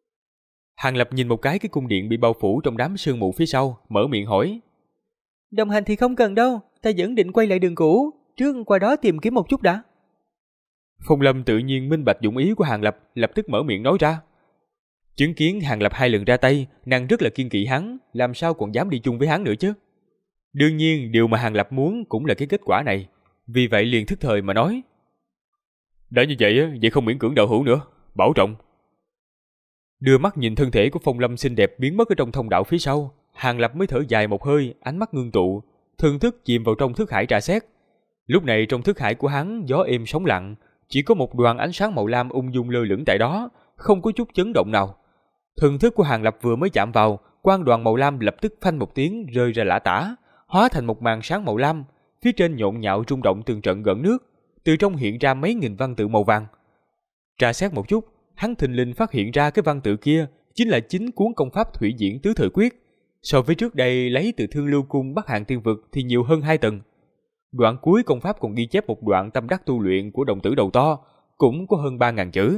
Hàng Lập nhìn một cái cung điện bị bao phủ trong đám sương mù phía sau, mở miệng hỏi. Đồng hành thì không cần đâu, ta vẫn định quay lại đường cũ, trước qua đó tìm kiếm một chút đã. Phong Lâm tự nhiên minh bạch dụng ý của Hàng Lập, lập tức mở miệng nói ra. Chứng kiến Hàng Lập 2 lần ra tay, nàng rất là kiên kỵ hắn, làm sao còn dám đi chung với hắn nữa chứ. Đương nhiên điều mà Hàng Lập muốn cũng là cái kết quả này, vì vậy liền thức thời mà nói. Đã như vậy, vậy không miễn cưỡng đạo hữu nữa, bảo trọng. Đưa mắt nhìn thân thể của Phong Lâm xinh đẹp biến mất ở trong thông đạo phía sau, Hàng Lập mới thở dài một hơi, ánh mắt ngưng tụ, thần thức chìm vào trong thức hải tra xét. Lúc này trong thức hải của hắn gió êm sóng lặng, chỉ có một đoàn ánh sáng màu lam ung dung lơ lửng tại đó, không có chút chấn động nào. Thần thức của Hàng Lập vừa mới chạm vào, quang đoàn màu lam lập tức phanh một tiếng rơi ra lả tả, hóa thành một màn sáng màu lam, phía trên nhộn nhạo rung động từng trận gợn nước, từ trong hiện ra mấy nghìn văn tự màu vàng. Tra xét một chút, hắn thình lình phát hiện ra cái văn tự kia chính là chính cuốn công pháp Thủy Diễn Tứ Thời Quyết, so với trước đây lấy từ Thương Lưu Cung Bắc Hàng Tiên Vực thì nhiều hơn 2 tầng. Đoạn cuối công pháp còn ghi chép một đoạn tâm đắc tu luyện của đồng tử đầu to, cũng có hơn 3.000 chữ.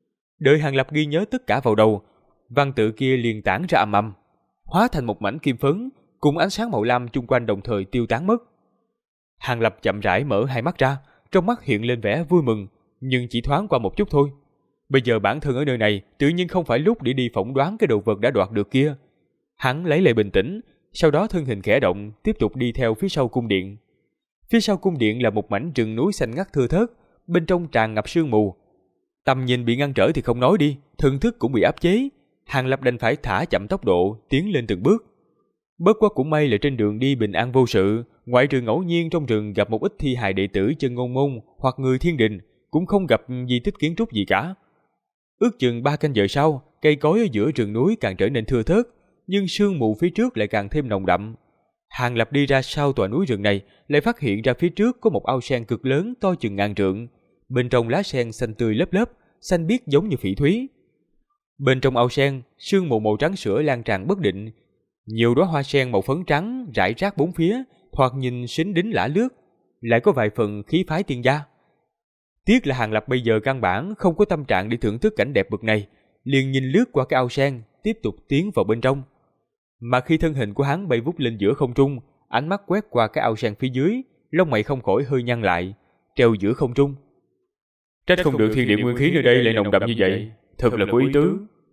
Đợi Hàng Lập ghi nhớ tất cả vào đầu, văn tự kia liền tản ra ầm ầm, hóa thành một mảnh kim phấn, cùng ánh sáng màu lam chung quanh đồng thời tiêu tán mất. Hàng Lập chậm rãi mở hai mắt ra, trong mắt hiện lên vẻ vui mừng, nhưng chỉ thoáng qua một chút thôi. Bây giờ bản thân ở nơi này tự nhiên không phải lúc để đi phỏng đoán cái đồ vật đã đoạt được kia. Hắn lấy lại bình tĩnh, sau đó thân hình khẽ động, tiếp tục đi theo phía sau cung điện. Phía sau cung điện là một mảnh rừng núi xanh ngắt thưa thớt, bên trong tràn ngập sương mù. Tầm nhìn bị ngăn trở thì không nói đi, thần thức cũng bị áp chế. Hàng Lập đành phải thả chậm tốc độ, tiến lên từng bước. Bất quá cũng may là trên đường đi bình an vô sự, ngoại trừ ngẫu nhiên trong rừng gặp một ít thi hài đệ tử chân ngôn môn hoặc người thiên đình, cũng không gặp di tích kiến trúc gì cả. Ước chừng 3 canh giờ sau, cây cối ở giữa rừng núi càng trở nên thưa thớt, nhưng sương mù phía trước lại càng thêm nồng đậm. Hàng Lập đi ra sau tòa núi rừng này, lại phát hiện ra phía trước có một ao sen cực lớn to chừng ngàn trượng. Bên trong lá sen xanh tươi lớp lớp, xanh biếc giống như phỉ thúy. Bên trong ao sen, sương mù màu trắng sữa lan tràn bất định. Nhiều đóa hoa sen màu phấn trắng rải rác bốn phía, thoạt nhìn xính đính lả lướt, lại có vài phần khí phái tiên gia. Tiếc là Hàng Lập bây giờ căn bản không có tâm trạng để thưởng thức cảnh đẹp bậc này, liền nhìn lướt qua cái ao sen, tiếp tục tiến vào bên trong. Mà khi thân hình của hắn bay vút lên giữa không trung, ánh mắt quét qua cái ao sen phía dưới, lông mày không khỏi hơi nhăn lại, treo giữa không trung. Trách không được thiên địa nguyên khí nơi đây lại nồng đậm như vậy, thật là có ý tứ.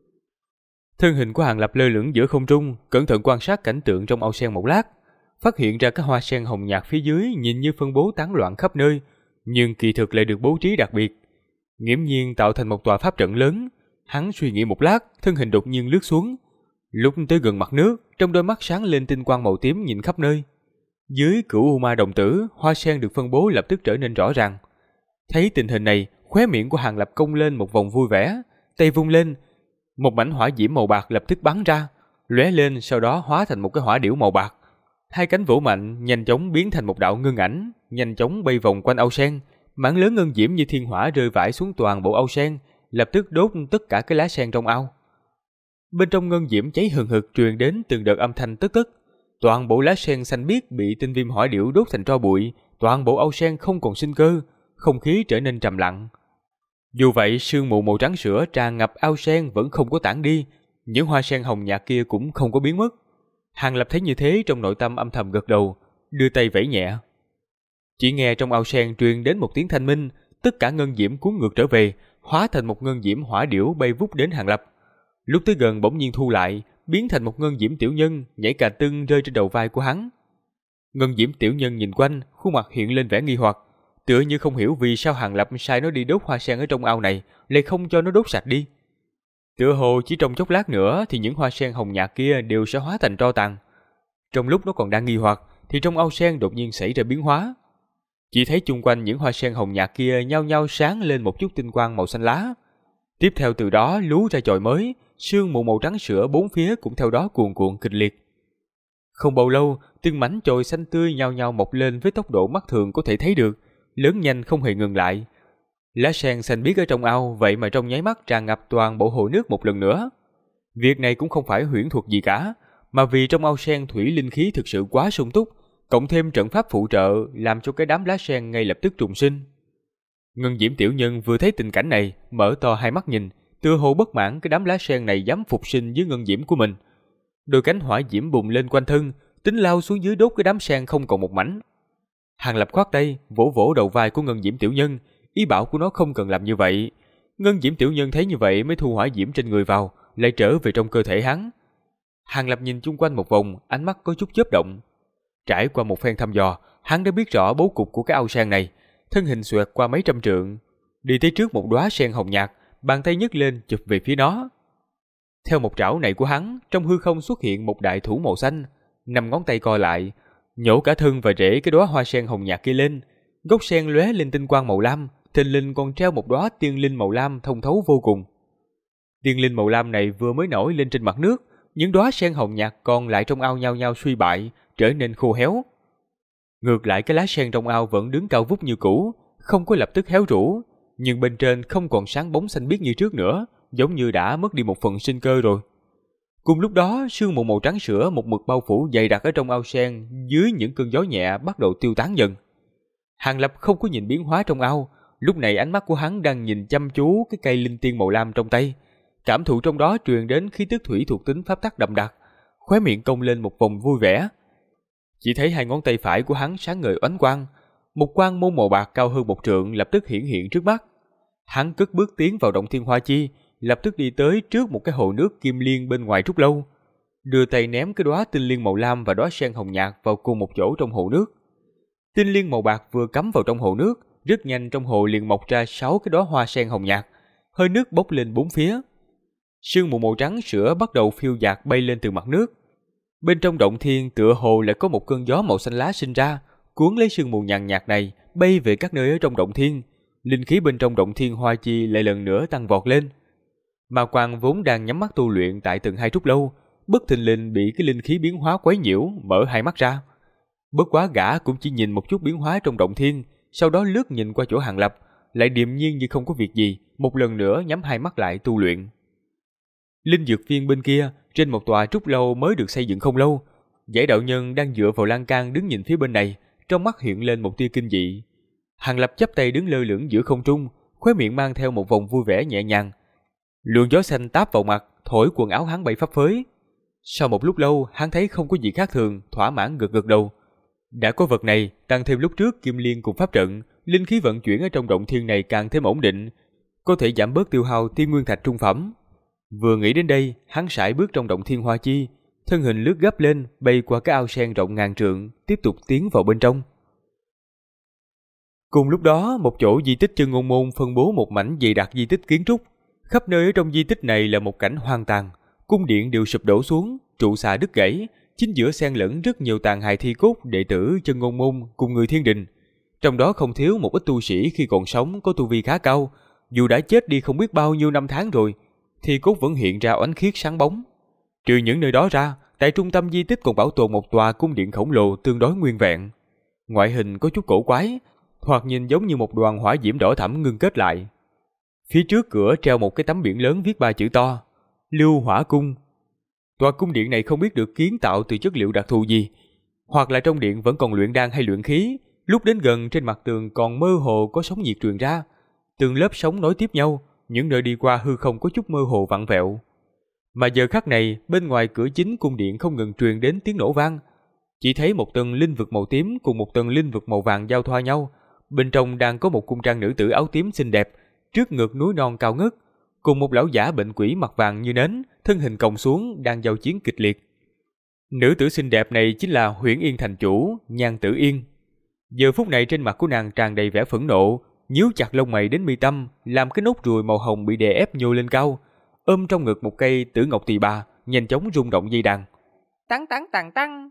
Thân hình của Hàng Lập lơ lửng giữa không trung, cẩn thận quan sát cảnh tượng trong ao sen một lát, phát hiện ra các hoa sen hồng nhạt phía dưới nhìn như phân bố tán loạn khắp nơi, nhưng kỳ thực lại được bố trí đặc biệt, nghiễm nhiên tạo thành một tòa pháp trận lớn. Hắn suy nghĩ một lát, thân hình đột nhiên lướt xuống. Lúc tới gần mặt nước, trong đôi mắt sáng lên tinh quang màu tím nhìn khắp nơi. Dưới Cửu U Ma đồng tử, hoa sen được phân bố lập tức trở nên rõ ràng. Thấy tình hình này, khóe miệng của Hàng Lập cong lên một vòng vui vẻ, tay vung lên, một mảnh hỏa diễm màu bạc lập tức bắn ra, lóe lên sau đó hóa thành một cái hỏa điểu màu bạc. Hai cánh vỗ mạnh, nhanh chóng biến thành một đạo ngân ảnh, nhanh chóng bay vòng quanh ao sen. Mảng lớn ngân diễm như thiên hỏa rơi vãi xuống toàn bộ ao sen, lập tức đốt tất cả cái lá sen trong ao. Bên trong ngân diễm cháy hừng hực truyền đến từng đợt âm thanh tức tức. Toàn bộ lá sen xanh biếc bị tinh viêm hỏa điểu đốt thành tro bụi, toàn bộ ao sen không còn sinh cơ, không khí trở nên trầm lặng. Dù vậy, sương mù màu trắng sữa tràn ngập ao sen vẫn không có tản đi, những hoa sen hồng nhạt kia cũng không có biến mất. Hàng Lập thấy như thế trong nội tâm âm thầm gật đầu, đưa tay vẫy nhẹ. Chỉ nghe trong ao sen truyền đến một tiếng thanh minh, tất cả ngân diễm cuốn ngược trở về, hóa thành một ngân diễm hỏa điểu bay vút đến Hàng Lập. Lúc tới gần bỗng nhiên thu lại, biến thành một ngân diễm tiểu nhân nhảy cà tưng rơi trên đầu vai của hắn. Ngân diễm tiểu nhân nhìn quanh, khuôn mặt hiện lên vẻ nghi hoặc, tựa như không hiểu vì sao Hàng Lập sai nó đi đốt hoa sen ở trong ao này, lại không cho nó đốt sạch đi. Tựa hồ chỉ trong chốc lát nữa thì những hoa sen hồng nhạt kia đều sẽ hóa thành tro tàn. Trong lúc nó còn đang nghi hoặc thì trong ao sen đột nhiên xảy ra biến hóa. Chỉ thấy chung quanh những hoa sen hồng nhạt kia nhao nhao sáng lên một chút tinh quang màu xanh lá. Tiếp theo từ đó lú ra chồi mới, sương mù màu trắng sữa bốn phía cũng theo đó cuồn cuộn kịch liệt. Không bao lâu, từng mảnh chồi xanh tươi nhao nhao mọc lên với tốc độ mắt thường có thể thấy được, lớn nhanh không hề ngừng lại. Lá sen xanh biếc ở trong ao vậy mà trong nháy mắt tràn ngập toàn bộ hồ nước một lần nữa. Việc này cũng không phải huyễn thuật gì cả, mà vì trong ao sen thủy linh khí thực sự quá sung túc, cộng thêm trận pháp phụ trợ làm cho cái đám lá sen ngay lập tức trùng sinh. Ngân diễm tiểu nhân vừa thấy tình cảnh này, mở to hai mắt nhìn, tựa hồ bất mãn cái đám lá sen này dám phục sinh dưới ngân diễm của mình. Đôi cánh hỏa diễm bùng lên quanh thân, tính lao xuống dưới đốt cái đám sen không còn một mảnh. Hàng Lập khoát tay, vỗ vỗ đầu vai của ngân diễm tiểu nhân, ý bảo của nó không cần làm như vậy. Ngân diễm tiểu nhân thấy như vậy mới thu hỏa diễm trên người vào, lại trở về trong cơ thể hắn. Hàng Lập nhìn chung quanh một vòng, ánh mắt có chút chớp động. Trải qua một phen thăm dò, hắn đã biết rõ bố cục của cái ao sen này, thân hình xoẹt qua mấy trăm trượng, đi tới trước một đóa sen hồng nhạt, bàn tay nhấc lên chụp về phía nó. Theo một trảo này của hắn, trong hư không xuất hiện một đại thủ màu xanh, 5 ngón tay co lại, nhổ cả thân và rễ cái đóa hoa sen hồng nhạt kia lên. Gốc sen lóe lên tinh quang màu lam, thình lình còn treo một đóa tiên linh màu lam thông thấu vô cùng. Tiên linh màu lam này vừa mới nổi lên trên mặt nước, những đóa sen hồng nhạt còn lại trong ao nhao nhao suy bại, trở nên khô héo. Ngược lại cái lá sen trong ao vẫn đứng cao vút như cũ, không có lập tức héo rũ, nhưng bên trên không còn sáng bóng xanh biếc như trước nữa, giống như đã mất đi một phần sinh cơ rồi. Cùng lúc đó, sương mù màu trắng sữa một mực bao phủ dày đặc ở trong ao sen, dưới những cơn gió nhẹ bắt đầu tiêu tán dần. Hàng Lập không có nhìn biến hóa trong ao, lúc này ánh mắt của hắn đang nhìn chăm chú cái cây linh tiên màu lam trong tay, cảm thụ trong đó truyền đến khí tức thủy thuộc tính pháp tắc đậm đặc, khóe miệng cong lên một vòng vui vẻ. Chỉ thấy hai ngón tay phải của hắn sáng ngời oánh quang, một quang môn màu bạc cao hơn 1 trượng lập tức hiển hiện trước mắt. Hắn cất bước tiến vào động thiên hoa chi, lập tức đi tới trước một cái hồ nước kim liên bên ngoài trúc lâu, đưa tay ném cái đóa tinh liên màu lam và đóa sen hồng nhạt vào cùng một chỗ trong hồ nước. Tinh liên màu bạc vừa cắm vào trong hồ nước, rất nhanh trong hồ liền mọc ra 6 cái đóa hoa sen hồng nhạt, hơi nước bốc lên bốn phía. Sương mù màu trắng sữa bắt đầu phiêu dạt bay lên từ mặt nước. Bên trong động thiên tựa hồ lại có một cơn gió màu xanh lá sinh ra, cuốn lấy sương mù nhàn nhạt này bay về các nơi ở trong động thiên. Linh khí bên trong động thiên hoa chi lại lần nữa tăng vọt lên. Ma Quang vốn đang nhắm mắt tu luyện tại tầng 2 trúc lâu, bất thình lình bị cái linh khí biến hóa quấy nhiễu, mở hai mắt ra. Bất quá gã cũng chỉ nhìn một chút biến hóa trong động thiên, sau đó lướt nhìn qua chỗ Hàng Lập, lại điềm nhiên như không có việc gì, một lần nữa nhắm hai mắt lại tu luyện. Linh dược viên bên kia, trên một tòa trúc lâu mới được xây dựng không lâu, Giải đạo nhân đang dựa vào lan can đứng nhìn phía bên này, trong mắt hiện lên một tia kinh dị. Hàng Lập chắp tay đứng lơ lửng giữa không trung, khóe miệng mang theo một vòng vui vẻ nhẹ nhàng. Luồng gió xanh táp vào mặt, thổi quần áo hắn bay phấp phới. Sau một lúc lâu, hắn thấy không có gì khác thường, thỏa mãn gật gật đầu. Đã có vật này, tăng thêm lúc trước kim liên cùng pháp trận, linh khí vận chuyển ở trong động thiên này càng thêm ổn định, có thể giảm bớt tiêu hao tiên nguyên thạch trung phẩm. Vừa nghĩ đến đây, hắn sải bước trong động thiên hoa chi, thân hình lướt gấp lên, bay qua cái ao sen rộng ngàn trượng, tiếp tục tiến vào bên trong. Cùng lúc đó, một chỗ di tích Chân Ngôn Môn phân bố một mảnh dày đặc di tích kiến trúc. Khắp nơi ở trong di tích này là một cảnh hoang tàn, cung điện đều sụp đổ xuống, trụ xà đứt gãy, chính giữa xen lẫn rất nhiều tàn hài thi cốt đệ tử Chân Ngôn Môn cùng người thiên đình. Trong đó không thiếu một ít tu sĩ khi còn sống có tu vi khá cao, dù đã chết đi không biết bao nhiêu năm tháng rồi, thi cốt vẫn hiện ra oánh khiết sáng bóng. Trừ những nơi đó ra, tại trung tâm di tích còn bảo tồn một tòa cung điện khổng lồ tương đối nguyên vẹn. Ngoại hình có chút cổ quái, thoạt nhìn giống như một đoàn hỏa diễm đỏ thẫm ngưng kết lại. Phía trước cửa treo một cái tấm biển lớn viết 3 chữ to: Lưu Hỏa Cung. Tòa cung điện này không biết được kiến tạo từ chất liệu đặc thù gì, hoặc là trong điện vẫn còn luyện đan hay luyện khí. Lúc đến gần, trên mặt tường còn mơ hồ có sóng nhiệt truyền ra, từng lớp sóng nối tiếp nhau, những nơi đi qua hư không có chút mơ hồ vặn vẹo. Mà giờ khắc này, bên ngoài cửa chính cung điện không ngừng truyền đến tiếng nổ vang. Chỉ thấy một tầng linh vực màu tím cùng một tầng linh vực màu vàng giao thoa nhau, bên trong đang có một cung trang nữ tử áo tím xinh đẹp, trước ngực núi non cao ngất, cùng một lão giả bệnh quỷ mặt vàng như nến, thân hình còng xuống đang giao chiến kịch liệt. Nữ tử xinh đẹp này chính là Huyễn Yên thành chủ Nhan Tử Yên. Giờ phút này trên mặt của nàng tràn đầy vẻ phẫn nộ, nhíu chặt lông mày đến mi tâm, làm cái nốt ruồi màu hồng bị đè ép nhô lên cao, ôm trong ngực một cây Tử Ngọc Tỳ Bà, nhanh chóng rung động dây đàn. Tăng tăng tăng tăng.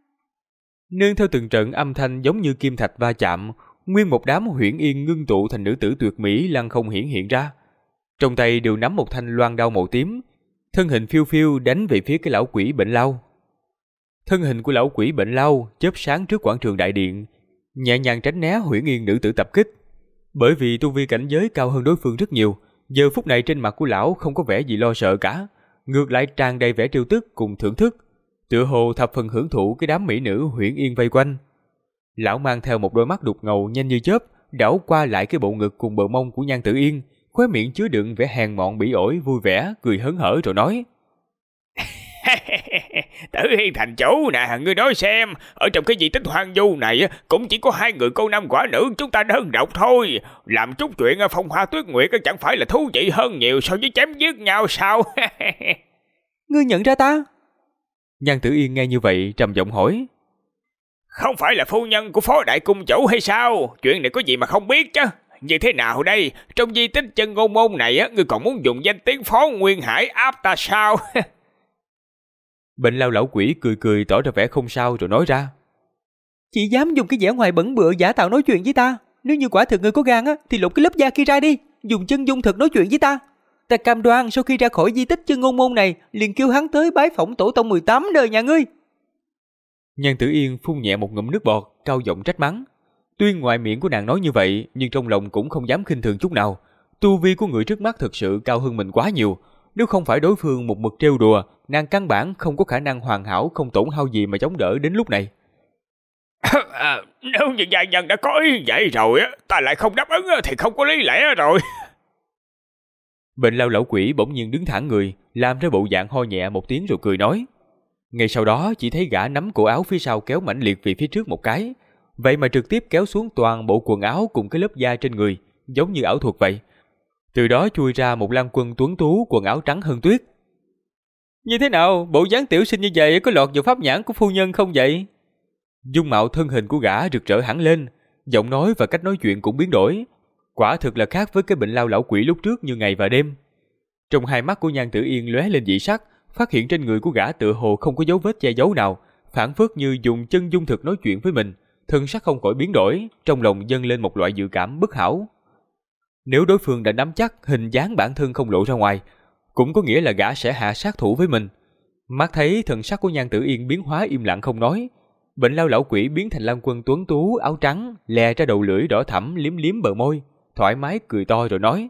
Nương theo từng trận âm thanh giống như kim thạch va chạm, nguyên một đám Huyễn Yên ngưng tụ thành nữ tử tuyệt mỹ lăng không hiện ra. Trong tay đều nắm một thanh loan đao màu tím, thân hình phiêu phiêu đánh về phía cái lão quỷ bệnh lao. Thân hình của lão quỷ bệnh lao chớp sáng trước quảng trường đại điện, nhẹ nhàng tránh né Huyễn Yên nữ tử tập kích. Bởi vì tu vi cảnh giới cao hơn đối phương rất nhiều, giờ phút này trên mặt của lão không có vẻ gì lo sợ cả, ngược lại tràn đầy vẻ trêu tức cùng thưởng thức, tựa hồ thập phần hưởng thụ cái đám mỹ nữ Huyễn Yên vây quanh. Lão mang theo một đôi mắt đục ngầu nhanh như chớp, đảo qua lại cái bộ ngực cùng bờ mông của Nhan Tử Yên, khóe miệng chứa đựng vẻ hèn mọn bỉ ổi vui vẻ, cười hớn hở rồi nói: Tử Yên thành chủ nè, ngươi nói xem, ở trong cái di tích hoang vu này cũng chỉ có 2 người cô nam quả nữ chúng ta đơn độc thôi. Làm chút chuyện phong hoa tuyết nguyệt chẳng phải là thú vị hơn nhiều so với chém giết nhau sao? Ngươi nhận ra ta? Nhan Tử Yên nghe như vậy trầm giọng hỏi: Không phải là phu nhân của phó đại cung chủ hay sao? Chuyện này có gì mà không biết chứ? Như thế nào đây? Trong di tích Chân Ngôn Môn này ngươi còn muốn dùng danh tiếng Phó Nguyên Hải áp ta sao? Bệnh lao lão quỷ cười cười tỏ ra vẻ không sao rồi nói ra. Chị dám dùng cái vẻ ngoài bẩn bựa giả tạo nói chuyện với ta? Nếu như quả thực ngươi có gan á, thì lột cái lớp da kia ra đi, dùng chân dung thực nói chuyện với ta. Ta cam đoan sau khi ra khỏi di tích Chân Ngôn Môn này, liền kêu hắn tới bái phỏng tổ tông 18 đời nhà ngươi. Nhan Tử Yên phun nhẹ một ngụm nước bọt, cao giọng trách mắng. Tuy ngoài miệng của nàng nói như vậy, nhưng trong lòng cũng không dám khinh thường chút nào. Tu vi của người trước mắt thực sự cao hơn mình quá nhiều. Nếu không phải đối phương một mực trêu đùa, nàng căn bản không có khả năng hoàn hảo không tổn hao gì mà chống đỡ đến lúc này. Nếu như gia nhân đã có ý vậy rồi, ta lại không đáp ứng thì không có lý lẽ rồi. Bệnh lao lão quỷ bỗng nhiên đứng thẳng người, làm ra bộ dạng ho nhẹ một tiếng rồi cười nói. Ngay sau đó chỉ thấy gã nắm cổ áo phía sau kéo mãnh liệt về phía trước một cái, vậy mà trực tiếp kéo xuống toàn bộ quần áo cùng cái lớp da trên người, giống như ảo thuật vậy. Từ đó chui ra một lang quân tuấn tú quần áo trắng hơn tuyết. Như thế nào, bộ dáng tiểu sinh như vậy có lọt vào pháp nhãn của phu nhân không vậy? Dung mạo thân hình của gã rực rỡ hẳn lên, giọng nói và cách nói chuyện cũng biến đổi. Quả thực là khác với cái bệnh lao lão quỷ lúc trước như ngày và đêm. Trong hai mắt của Nhan Tử Yên lóe lên dị sắc, phát hiện trên người của gã tựa hồ không có dấu vết che giấu nào, phảng phất như dùng chân dung thực nói chuyện với mình, thân sắc không khỏi biến đổi, trong lòng dâng lên một loại dự cảm bất hảo. Nếu đối phương đã nắm chắc hình dáng bản thân không lộ ra ngoài, cũng có nghĩa là gã sẽ hạ sát thủ với mình. Mắt thấy thần sắc của Nhan Tử Yên biến hóa im lặng không nói, bệnh lao lão quỷ biến thành lang quân tuấn tú áo trắng, lè ra đầu lưỡi đỏ thẫm liếm liếm bờ môi, thoải mái cười to rồi nói.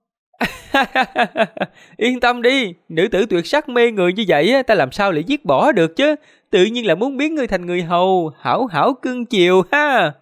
Yên tâm đi, nữ tử tuyệt sắc mê người như vậy ta làm sao lại giết bỏ được chứ, tự nhiên là muốn biến ngươi thành người hầu, hảo hảo cưng chiều ha.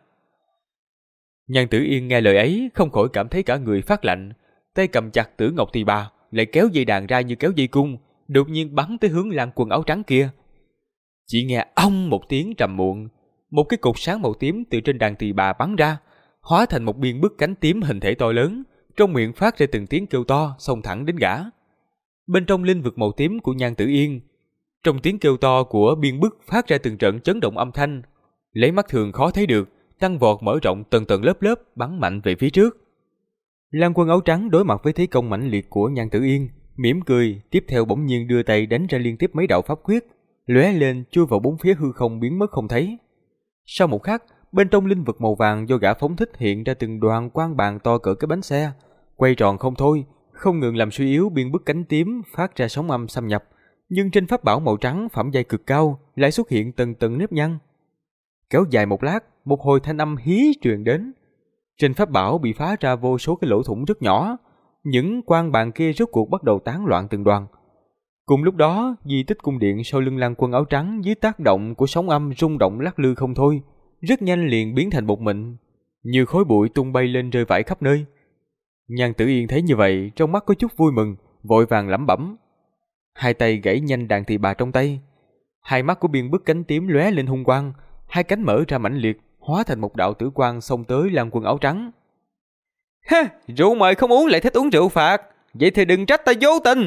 Nhan Tử Yên nghe lời ấy không khỏi cảm thấy cả người phát lạnh, tay cầm chặt Tử Ngọc Tỳ Bà, lại kéo dây đàn ra như kéo dây cung, đột nhiên bắn tới hướng lang quân áo trắng kia. Chỉ nghe ong một tiếng trầm muộn, một cái cột sáng màu tím từ trên đàn tỳ bà bắn ra, hóa thành một biên bức cánh tím hình thể to lớn, trong miệng phát ra từng tiếng kêu to, xông thẳng đến gã. Bên trong linh vực màu tím của Nhan Tử Yên, trong tiếng kêu to của biên bức phát ra từng trận chấn động âm thanh, lấy mắt thường khó thấy được, tăng vọt mở rộng tầng tầng lớp lớp bắn mạnh về phía trước. Lang quân áo trắng đối mặt với thế công mãnh liệt của Nhan Tử Yên, mỉm cười, tiếp theo bỗng nhiên đưa tay đánh ra liên tiếp mấy đạo pháp quyết, lóe lên chui vào bốn phía hư không biến mất không thấy. Sau một khắc, bên trong linh vực màu vàng do gã phóng thích hiện ra từng đoàn quang bàn to cỡ cái bánh xe, quay tròn không thôi, không ngừng làm suy yếu biên bức cánh tím phát ra sóng âm xâm nhập, nhưng trên pháp bảo màu trắng phẩm giai cực cao lại xuất hiện từng tầng nếp nhăn. Kéo dài một lát, một hồi thanh âm hí truyền đến. Trên pháp bảo bị phá ra vô số cái lỗ thủng rất nhỏ, những quang bàn kia rốt cuộc bắt đầu tán loạn từng đoàn. Cùng lúc đó, di tích cung điện sau lưng lang quân áo trắng dưới tác động của sóng âm rung động lắc lư không thôi, rất nhanh liền biến thành bột mịn, như khói bụi tung bay lên rơi vãi khắp nơi. Nhan Tử Yên thấy như vậy, trong mắt có chút vui mừng, vội vàng lẩm bẩm. Hai tay gãy nhanh đàn tỳ bà trong tay, hai mắt của biên bức cánh tím lóe lên hung quang, hai cánh mở ra mãnh liệt, hóa thành một đạo tử quang xông tới lang quân áo trắng. Ha, rượu mời không uống lại thích uống rượu phạt, vậy thì đừng trách ta vô tình.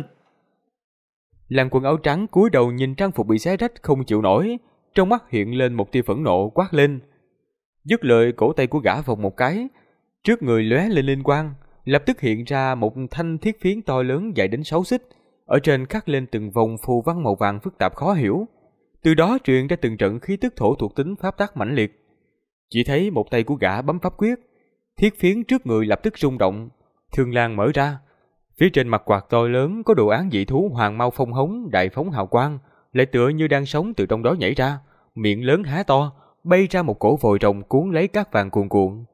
Lang quân áo trắng cúi đầu nhìn trang phục bị xé rách không chịu nổi, trong mắt hiện lên một tia phẫn nộ quát lên. Dứt lời, cổ tay của gã vòng một cái, trước người lóe lên linh quang, lập tức hiện ra một thanh thiết phiến to lớn dài đến 6 xích, ở trên khắc lên từng vòng phù văn màu vàng phức tạp khó hiểu, từ đó truyền ra từng trận khí tức thổ thuộc tính pháp tắc mãnh liệt. Chỉ thấy một tay của gã bấm pháp quyết, thiết phiến trước người lập tức rung động, thương lan mở ra. Phía trên mặt quạt to lớn có đồ án dị thú hoàng mao phong hống đại phóng hào quang, lại tựa như đang sống từ trong đó nhảy ra, miệng lớn há to, bay ra một cổ vòi rồng cuốn lấy cát vàng cuồn cuộn.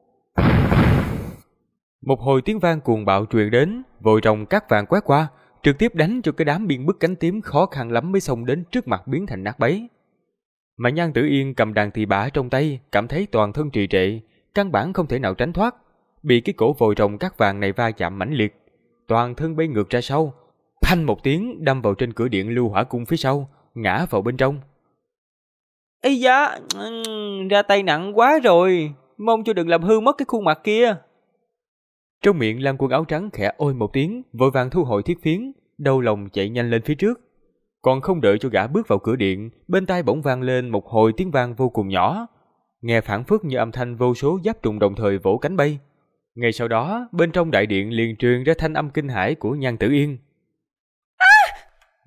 Một hồi tiếng vang cuồng bạo truyền đến, vòi rồng cát vàng quét qua, trực tiếp đánh cho cái đám biên bức cánh tím khó khăn lắm mới xông đến trước mặt biến thành nát bấy. Mà Nhan Tử Yên cầm đàn tỳ bà trong tay, cảm thấy toàn thân trì trệ, căn bản không thể nào tránh thoát, bị cái cổ vòi rồng cát vàng này va chạm mãnh liệt, toàn thân bay ngược ra sau, phanh một tiếng đâm vào trên cửa điện lưu hỏa cung phía sau, ngã vào bên trong. Ây da, ra tay nặng quá rồi, mong cho đừng làm hư mất cái khuôn mặt kia. Trong miệng lang quân áo trắng khẽ ôi một tiếng, vội vàng thu hồi thiết phiến, đau lòng chạy nhanh lên phía trước. Còn không đợi cho gã bước vào cửa điện, bên tai bỗng vang lên một hồi tiếng vang vô cùng nhỏ, nghe phảng phất như âm thanh vô số giáp trùng đồng thời vỗ cánh bay. Ngay sau đó, bên trong đại điện liền truyền ra thanh âm kinh hãi của Nhan Tử Yên.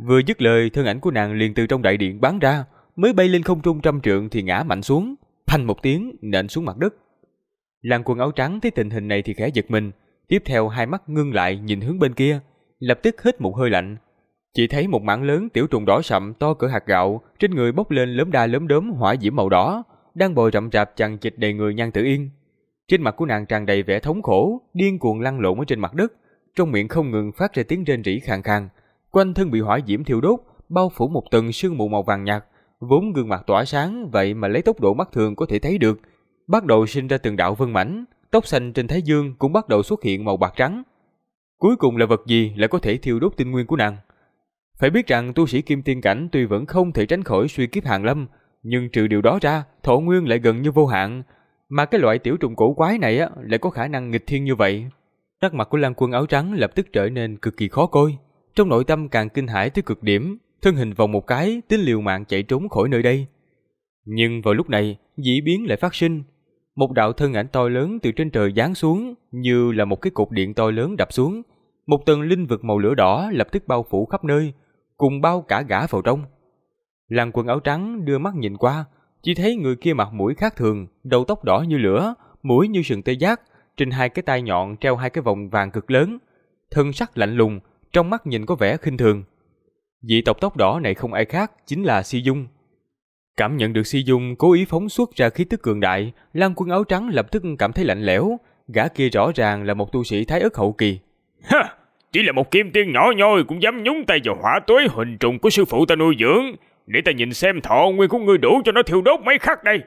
Vừa dứt lời, thân ảnh của nàng liền từ trong đại điện bắn ra, mới bay lên không trung 100 trượng thì ngã mạnh xuống, phanh một tiếng nện xuống mặt đất. Lang Quân áo trắng thấy tình hình này thì khẽ giật mình, tiếp theo hai mắt ngưng lại nhìn hướng bên kia, lập tức hít một hơi lạnh. Chỉ thấy một mảng lớn tiểu trùng đỏ sậm to cỡ hạt gạo, trên người bốc lên lốm đa lốm đốm hỏa diễm màu đỏ, đang bò rậm rạp chằng chịt đầy người Nhan Tử Yên. Trên mặt của nàng tràn đầy vẻ thống khổ, điên cuồng lăn lộn ở trên mặt đất, trong miệng không ngừng phát ra tiếng rên rỉ khàn khàn. Quanh thân bị hỏa diễm thiêu đốt, bao phủ một tầng sương mù màu vàng nhạt, vốn gương mặt tỏa sáng vậy mà lấy tốc độ mắt thường có thể thấy được, bắt đầu sinh ra từng đạo vân mảnh, tóc xanh trên thái dương cũng bắt đầu xuất hiện màu bạc trắng. Cuối cùng là vật gì lại có thể thiêu đốt tinh nguyên của nàng? Phải biết rằng tu sĩ kim tiên cảnh tuy vẫn không thể tránh khỏi suy kiếp hàng lâm, nhưng trừ điều đó ra, thọ nguyên lại gần như vô hạn, mà cái loại tiểu trùng cổ quái này lại có khả năng nghịch thiên như vậy. Sắc mặt của Lang Quân áo trắng lập tức trở nên cực kỳ khó coi, trong nội tâm càng kinh hãi tới cực điểm, thân hình vòng một cái, tính liều mạng chạy trốn khỏi nơi đây. Nhưng vào lúc này, dị biến lại phát sinh. Một đạo thân ảnh to lớn từ trên trời giáng xuống, như là một cái cột điện to lớn đập xuống. Một tầng linh vực màu lửa đỏ lập tức bao phủ khắp nơi, cùng bao cả gã vào trong. Lang Quân áo trắng đưa mắt nhìn qua, chỉ thấy người kia mặt mũi khác thường, đầu tóc đỏ như lửa, mũi như sừng tê giác, trên hai cái tai nhọn treo hai cái vòng vàng cực lớn, thân sắc lạnh lùng, trong mắt nhìn có vẻ khinh thường. Dị tộc tóc đỏ này không ai khác, chính là Si Dung. Cảm nhận được Si Dung cố ý phóng xuất ra khí tức cường đại, Lang Quân áo trắng lập tức cảm thấy lạnh lẽo, gã kia rõ ràng là một tu sĩ Thái Ức hậu kỳ. Ha, chỉ là một kim tiên nhỏ nhoi cũng dám nhúng tay vào hỏa tuế huỳnh trùng của sư phụ ta nuôi dưỡng, để ta nhìn xem thọ nguyên của ngươi đủ cho nó thiêu đốt mấy khắc đây.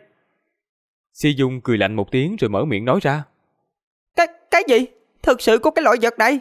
Si Dung cười lạnh một tiếng rồi mở miệng nói ra. Cái gì? Thực sự có cái loại vật này?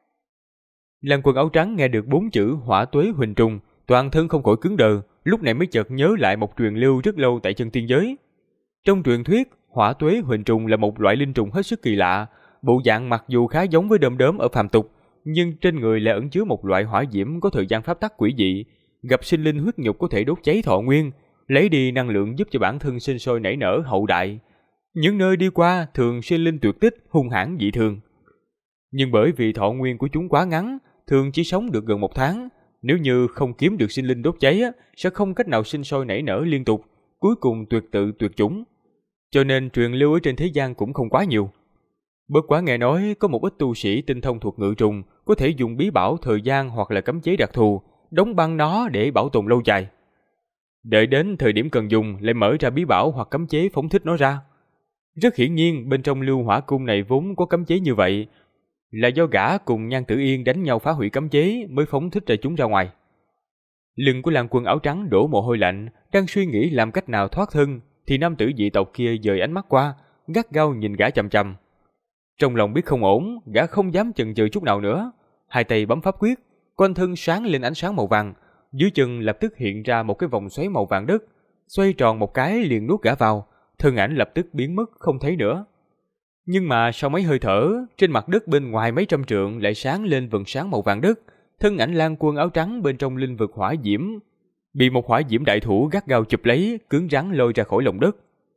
Lang Quân áo trắng nghe được 4 chữ hỏa tuế huỳnh trùng, toàn thân không khỏi cứng đờ, lúc này mới chợt nhớ lại một truyền lưu rất lâu tại chân tiên giới. Trong truyền thuyết, hỏa tuế huỳnh trùng là một loại linh trùng hết sức kỳ lạ, bộ dạng mặc dù khá giống với đom đóm ở phàm tục, nhưng trên người lại ẩn chứa một loại hỏa diễm có thời gian pháp tắc quỷ dị, gặp sinh linh huyết nhục có thể đốt cháy thọ nguyên, lấy đi năng lượng giúp cho bản thân sinh sôi nảy nở hậu đại. Những nơi đi qua thường sinh linh tuyệt tích, hung hãn dị thường. Nhưng bởi vì thọ nguyên của chúng quá ngắn, thường chỉ sống được gần 1 tháng, nếu như không kiếm được sinh linh đốt cháy sẽ không cách nào sinh sôi nảy nở liên tục, cuối cùng tuyệt tự tuyệt chủng. Cho nên truyền lưu ở trên thế gian cũng không quá nhiều. Bất quá nghe nói có một ít tu sĩ tinh thông thuộc ngự trùng có thể dùng bí bảo thời gian hoặc là cấm chế đặc thù, đóng băng nó để bảo tồn lâu dài. Đợi đến thời điểm cần dùng lại mở ra bí bảo hoặc cấm chế phóng thích nó ra. Rất hiển nhiên bên trong Lưu Hỏa Cung này vốn có cấm chế như vậy, là do gã cùng Nhan Tử Yên đánh nhau phá hủy cấm chế mới phóng thích ra chúng ra ngoài. Lưng của Lang Quân áo trắng đổ mồ hôi lạnh, đang suy nghĩ làm cách nào thoát thân, thì nam tử dị tộc kia dời ánh mắt qua, gắt gao nhìn gã chằm chằm. Trong lòng biết không ổn, gã không dám chần chừ chút nào nữa, hai tay bấm pháp quyết, quanh thân sáng lên ánh sáng màu vàng, dưới chân lập tức hiện ra một cái vòng xoáy màu vàng đất, xoay tròn một cái liền nuốt gã vào, thân ảnh lập tức biến mất không thấy nữa. Nhưng mà sau mấy hơi thở, trên mặt đất bên ngoài mấy trăm trượng lại sáng lên vầng sáng màu vàng đất, thân ảnh Lang Quân áo trắng bên trong linh vực hỏa diễm bị một hỏa diễm đại thủ gắt gao chụp lấy, cứng rắn lôi ra khỏi lòng đất.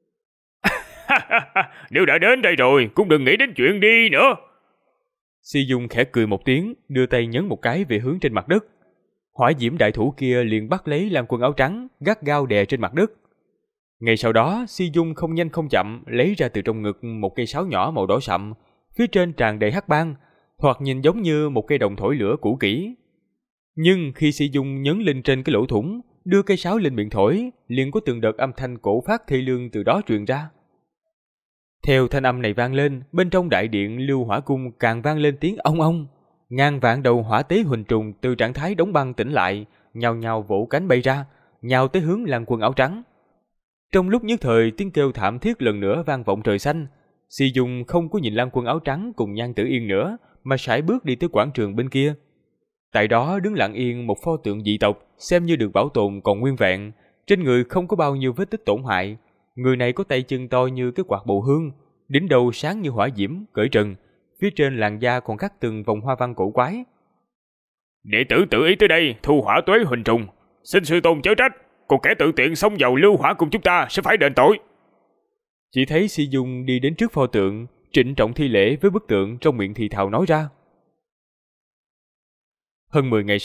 Nếu đã đến đây rồi, cũng đừng nghĩ đến chuyện đi nữa. Si Dung khẽ cười một tiếng, đưa tay nhấn một cái về hướng trên mặt đất. Hỏa diễm đại thủ kia liền bắt lấy Lang Quân áo trắng, gắt gao đè trên mặt đất. Ngay sau đó, Si Dung không nhanh không chậm lấy ra từ trong ngực một cây sáo nhỏ màu đỏ sậm, phía trên tràn đầy hắc bang, thoạt nhìn giống như một cây đồng thổi lửa cũ kỹ. Nhưng khi Si Dung nhấn lên trên cái lỗ thủng, đưa cây sáo lên miệng thổi, liền có từng đợt âm thanh cổ phát thê lương từ đó truyền ra. Theo thanh âm này vang lên, bên trong đại điện Lưu Hỏa Cung càng vang lên tiếng ong ong. Ngàn vạn đầu hỏa tế huỳnh trùng từ trạng thái đóng băng tỉnh lại, nhao nhao vỗ cánh bay ra, nhào tới hướng Lang Quân áo trắng. Trong lúc nhất thời, tiếng kêu thảm thiết lần nữa vang vọng trời xanh. Si Dung không có nhìn Lang Quân áo trắng cùng Nhan Tử Yên nữa, mà sải bước đi tới quảng trường bên kia. Tại đó đứng lặng yên một pho tượng dị tộc, xem như được bảo tồn còn nguyên vẹn, trên người không có bao nhiêu vết tích tổn hại. Người này có tay chân to như cái quạt bầu hương, đỉnh đầu sáng như hỏa diễm, cởi trần, phía trên làn da còn khắc từng vòng hoa văn cổ quái. Đệ tử tự ý tới đây thu hỏa tuế huỳnh trùng, xin sư tôn chớ trách, còn kẻ tự tiện xông vào Lưu Hỏa Cung chúng ta sẽ phải đền tội. Chỉ thấy Si Dung đi đến trước pho tượng, trịnh trọng thi lễ với bức tượng, trong miệng thì thào nói ra. Hơn 10 ngày sau,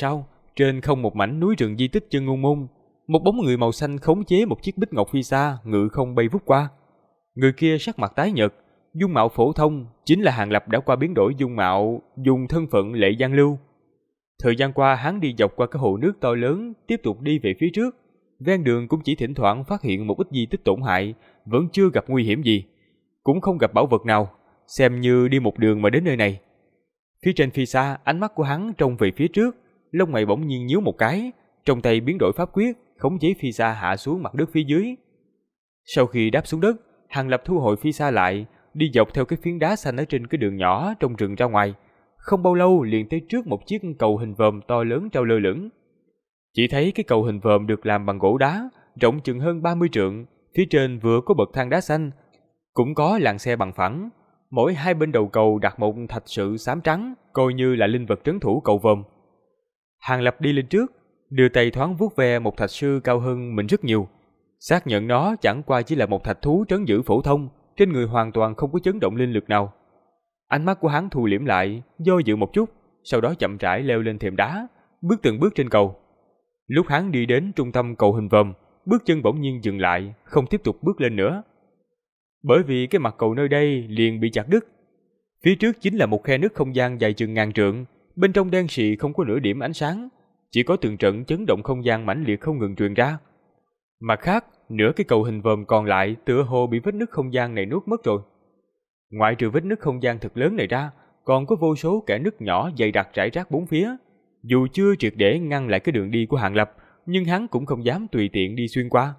trên không một mảnh núi rừng di tích Chân Ngôn Môn, một bóng người màu xanh khống chế một chiếc bích ngọc phi xa ngự không bay vút qua. Người kia sắc mặt tái nhợt, dung mạo phổ thông, chính là Hàng Lập đã qua biến đổi dung mạo, dùng thân phận Lệ Giang Lưu. Thời gian qua hắn đi dọc qua cái hồ nước to lớn, tiếp tục đi về phía trước. Ven đường cũng chỉ thỉnh thoảng phát hiện một ít di tích tổn hại, vẫn chưa gặp nguy hiểm gì, cũng không gặp bảo vật nào, xem như đi một đường mà đến nơi này. Phía trên phi xa, ánh mắt của hắn trông về phía trước, lông mày bỗng nhiên nhíu một cái, trong tay biến đổi pháp quyết, khống chế phi xa hạ xuống mặt đất phía dưới. Sau khi đáp xuống đất, Hàng Lập thu hồi phi xa lại, đi dọc theo cái phiến đá xanh ở trên cái đường nhỏ trong rừng ra ngoài. Không bao lâu liền tới trước một chiếc cầu hình vòm to lớn treo lơ lửng. Chỉ thấy cái cầu hình vòm được làm bằng gỗ đá, rộng chừng hơn 30 trượng, phía trên vừa có bậc thang đá xanh, cũng có làn xe bằng phẳng. Mỗi hai bên đầu cầu đặt một thạch sự xám trắng, coi như là linh vật trấn thủ cầu vòm. Hàng Lập đi lên trước, đưa tay thoáng vuốt ve một thạch sư cao hơn mình rất nhiều, xác nhận nó chẳng qua chỉ là một thạch thú trấn giữ phổ thông, trên người hoàn toàn không có chấn động linh lực nào. Ánh mắt của hắn thu liễm lại, do dự một chút, sau đó chậm rãi leo lên thềm đá, bước từng bước trên cầu. Lúc hắn đi đến trung tâm cầu hình vòm, bước chân bỗng nhiên dừng lại, không tiếp tục bước lên nữa. Bởi vì cái mặt cầu nơi đây liền bị chặt đứt. Phía trước chính là một khe nứt không gian dài chừng ngàn trượng, bên trong đen sì không có nửa điểm ánh sáng, chỉ có từng trận chấn động không gian mãnh liệt không ngừng truyền ra. Mặt khác, nửa cái cầu hình vòm còn lại tựa hồ bị vết nứt không gian này nuốt mất rồi. Ngoại trừ vết nứt không gian thật lớn này ra, còn có vô số kẽ nứt nhỏ dày đặc rải rác bốn phía. Dù chưa triệt để ngăn lại cái đường đi của Hàng Lập, nhưng hắn cũng không dám tùy tiện đi xuyên qua.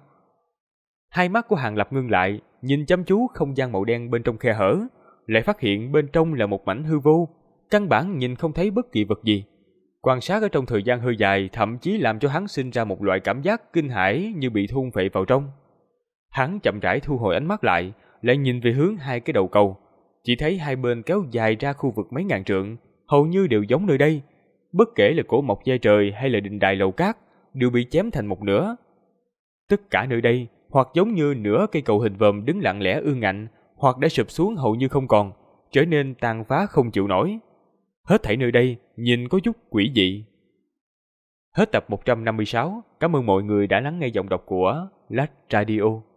Hai mắt của Hàng Lập ngưng lại, nhìn chăm chú không gian màu đen bên trong khe hở, lại phát hiện bên trong là một mảnh hư vô, căn bản nhìn không thấy bất kỳ vật gì. Quan sát ở trong thời gian hơi dài thậm chí làm cho hắn sinh ra một loại cảm giác kinh hãi như bị thôn phệ vào trong. Hắn chậm rãi thu hồi ánh mắt lại nhìn về hướng hai cái đầu cầu, chỉ thấy hai bên kéo dài ra khu vực mấy ngàn trượng, hầu như đều giống nơi đây. Bất kể là cổ mộc giai trời hay là đình đài lầu cát, đều bị chém thành một nửa. Tất cả nơi đây hoặc giống như nửa cây cầu hình vòm đứng lặng lẽ ương ngạnh, hoặc đã sụp xuống hầu như không còn, trở nên tàn phá không chịu nổi. Hết thảy nơi đây nhìn có chút quỷ dị. Hết tập 156, cảm ơn mọi người đã lắng nghe giọng đọc của Lách Radio.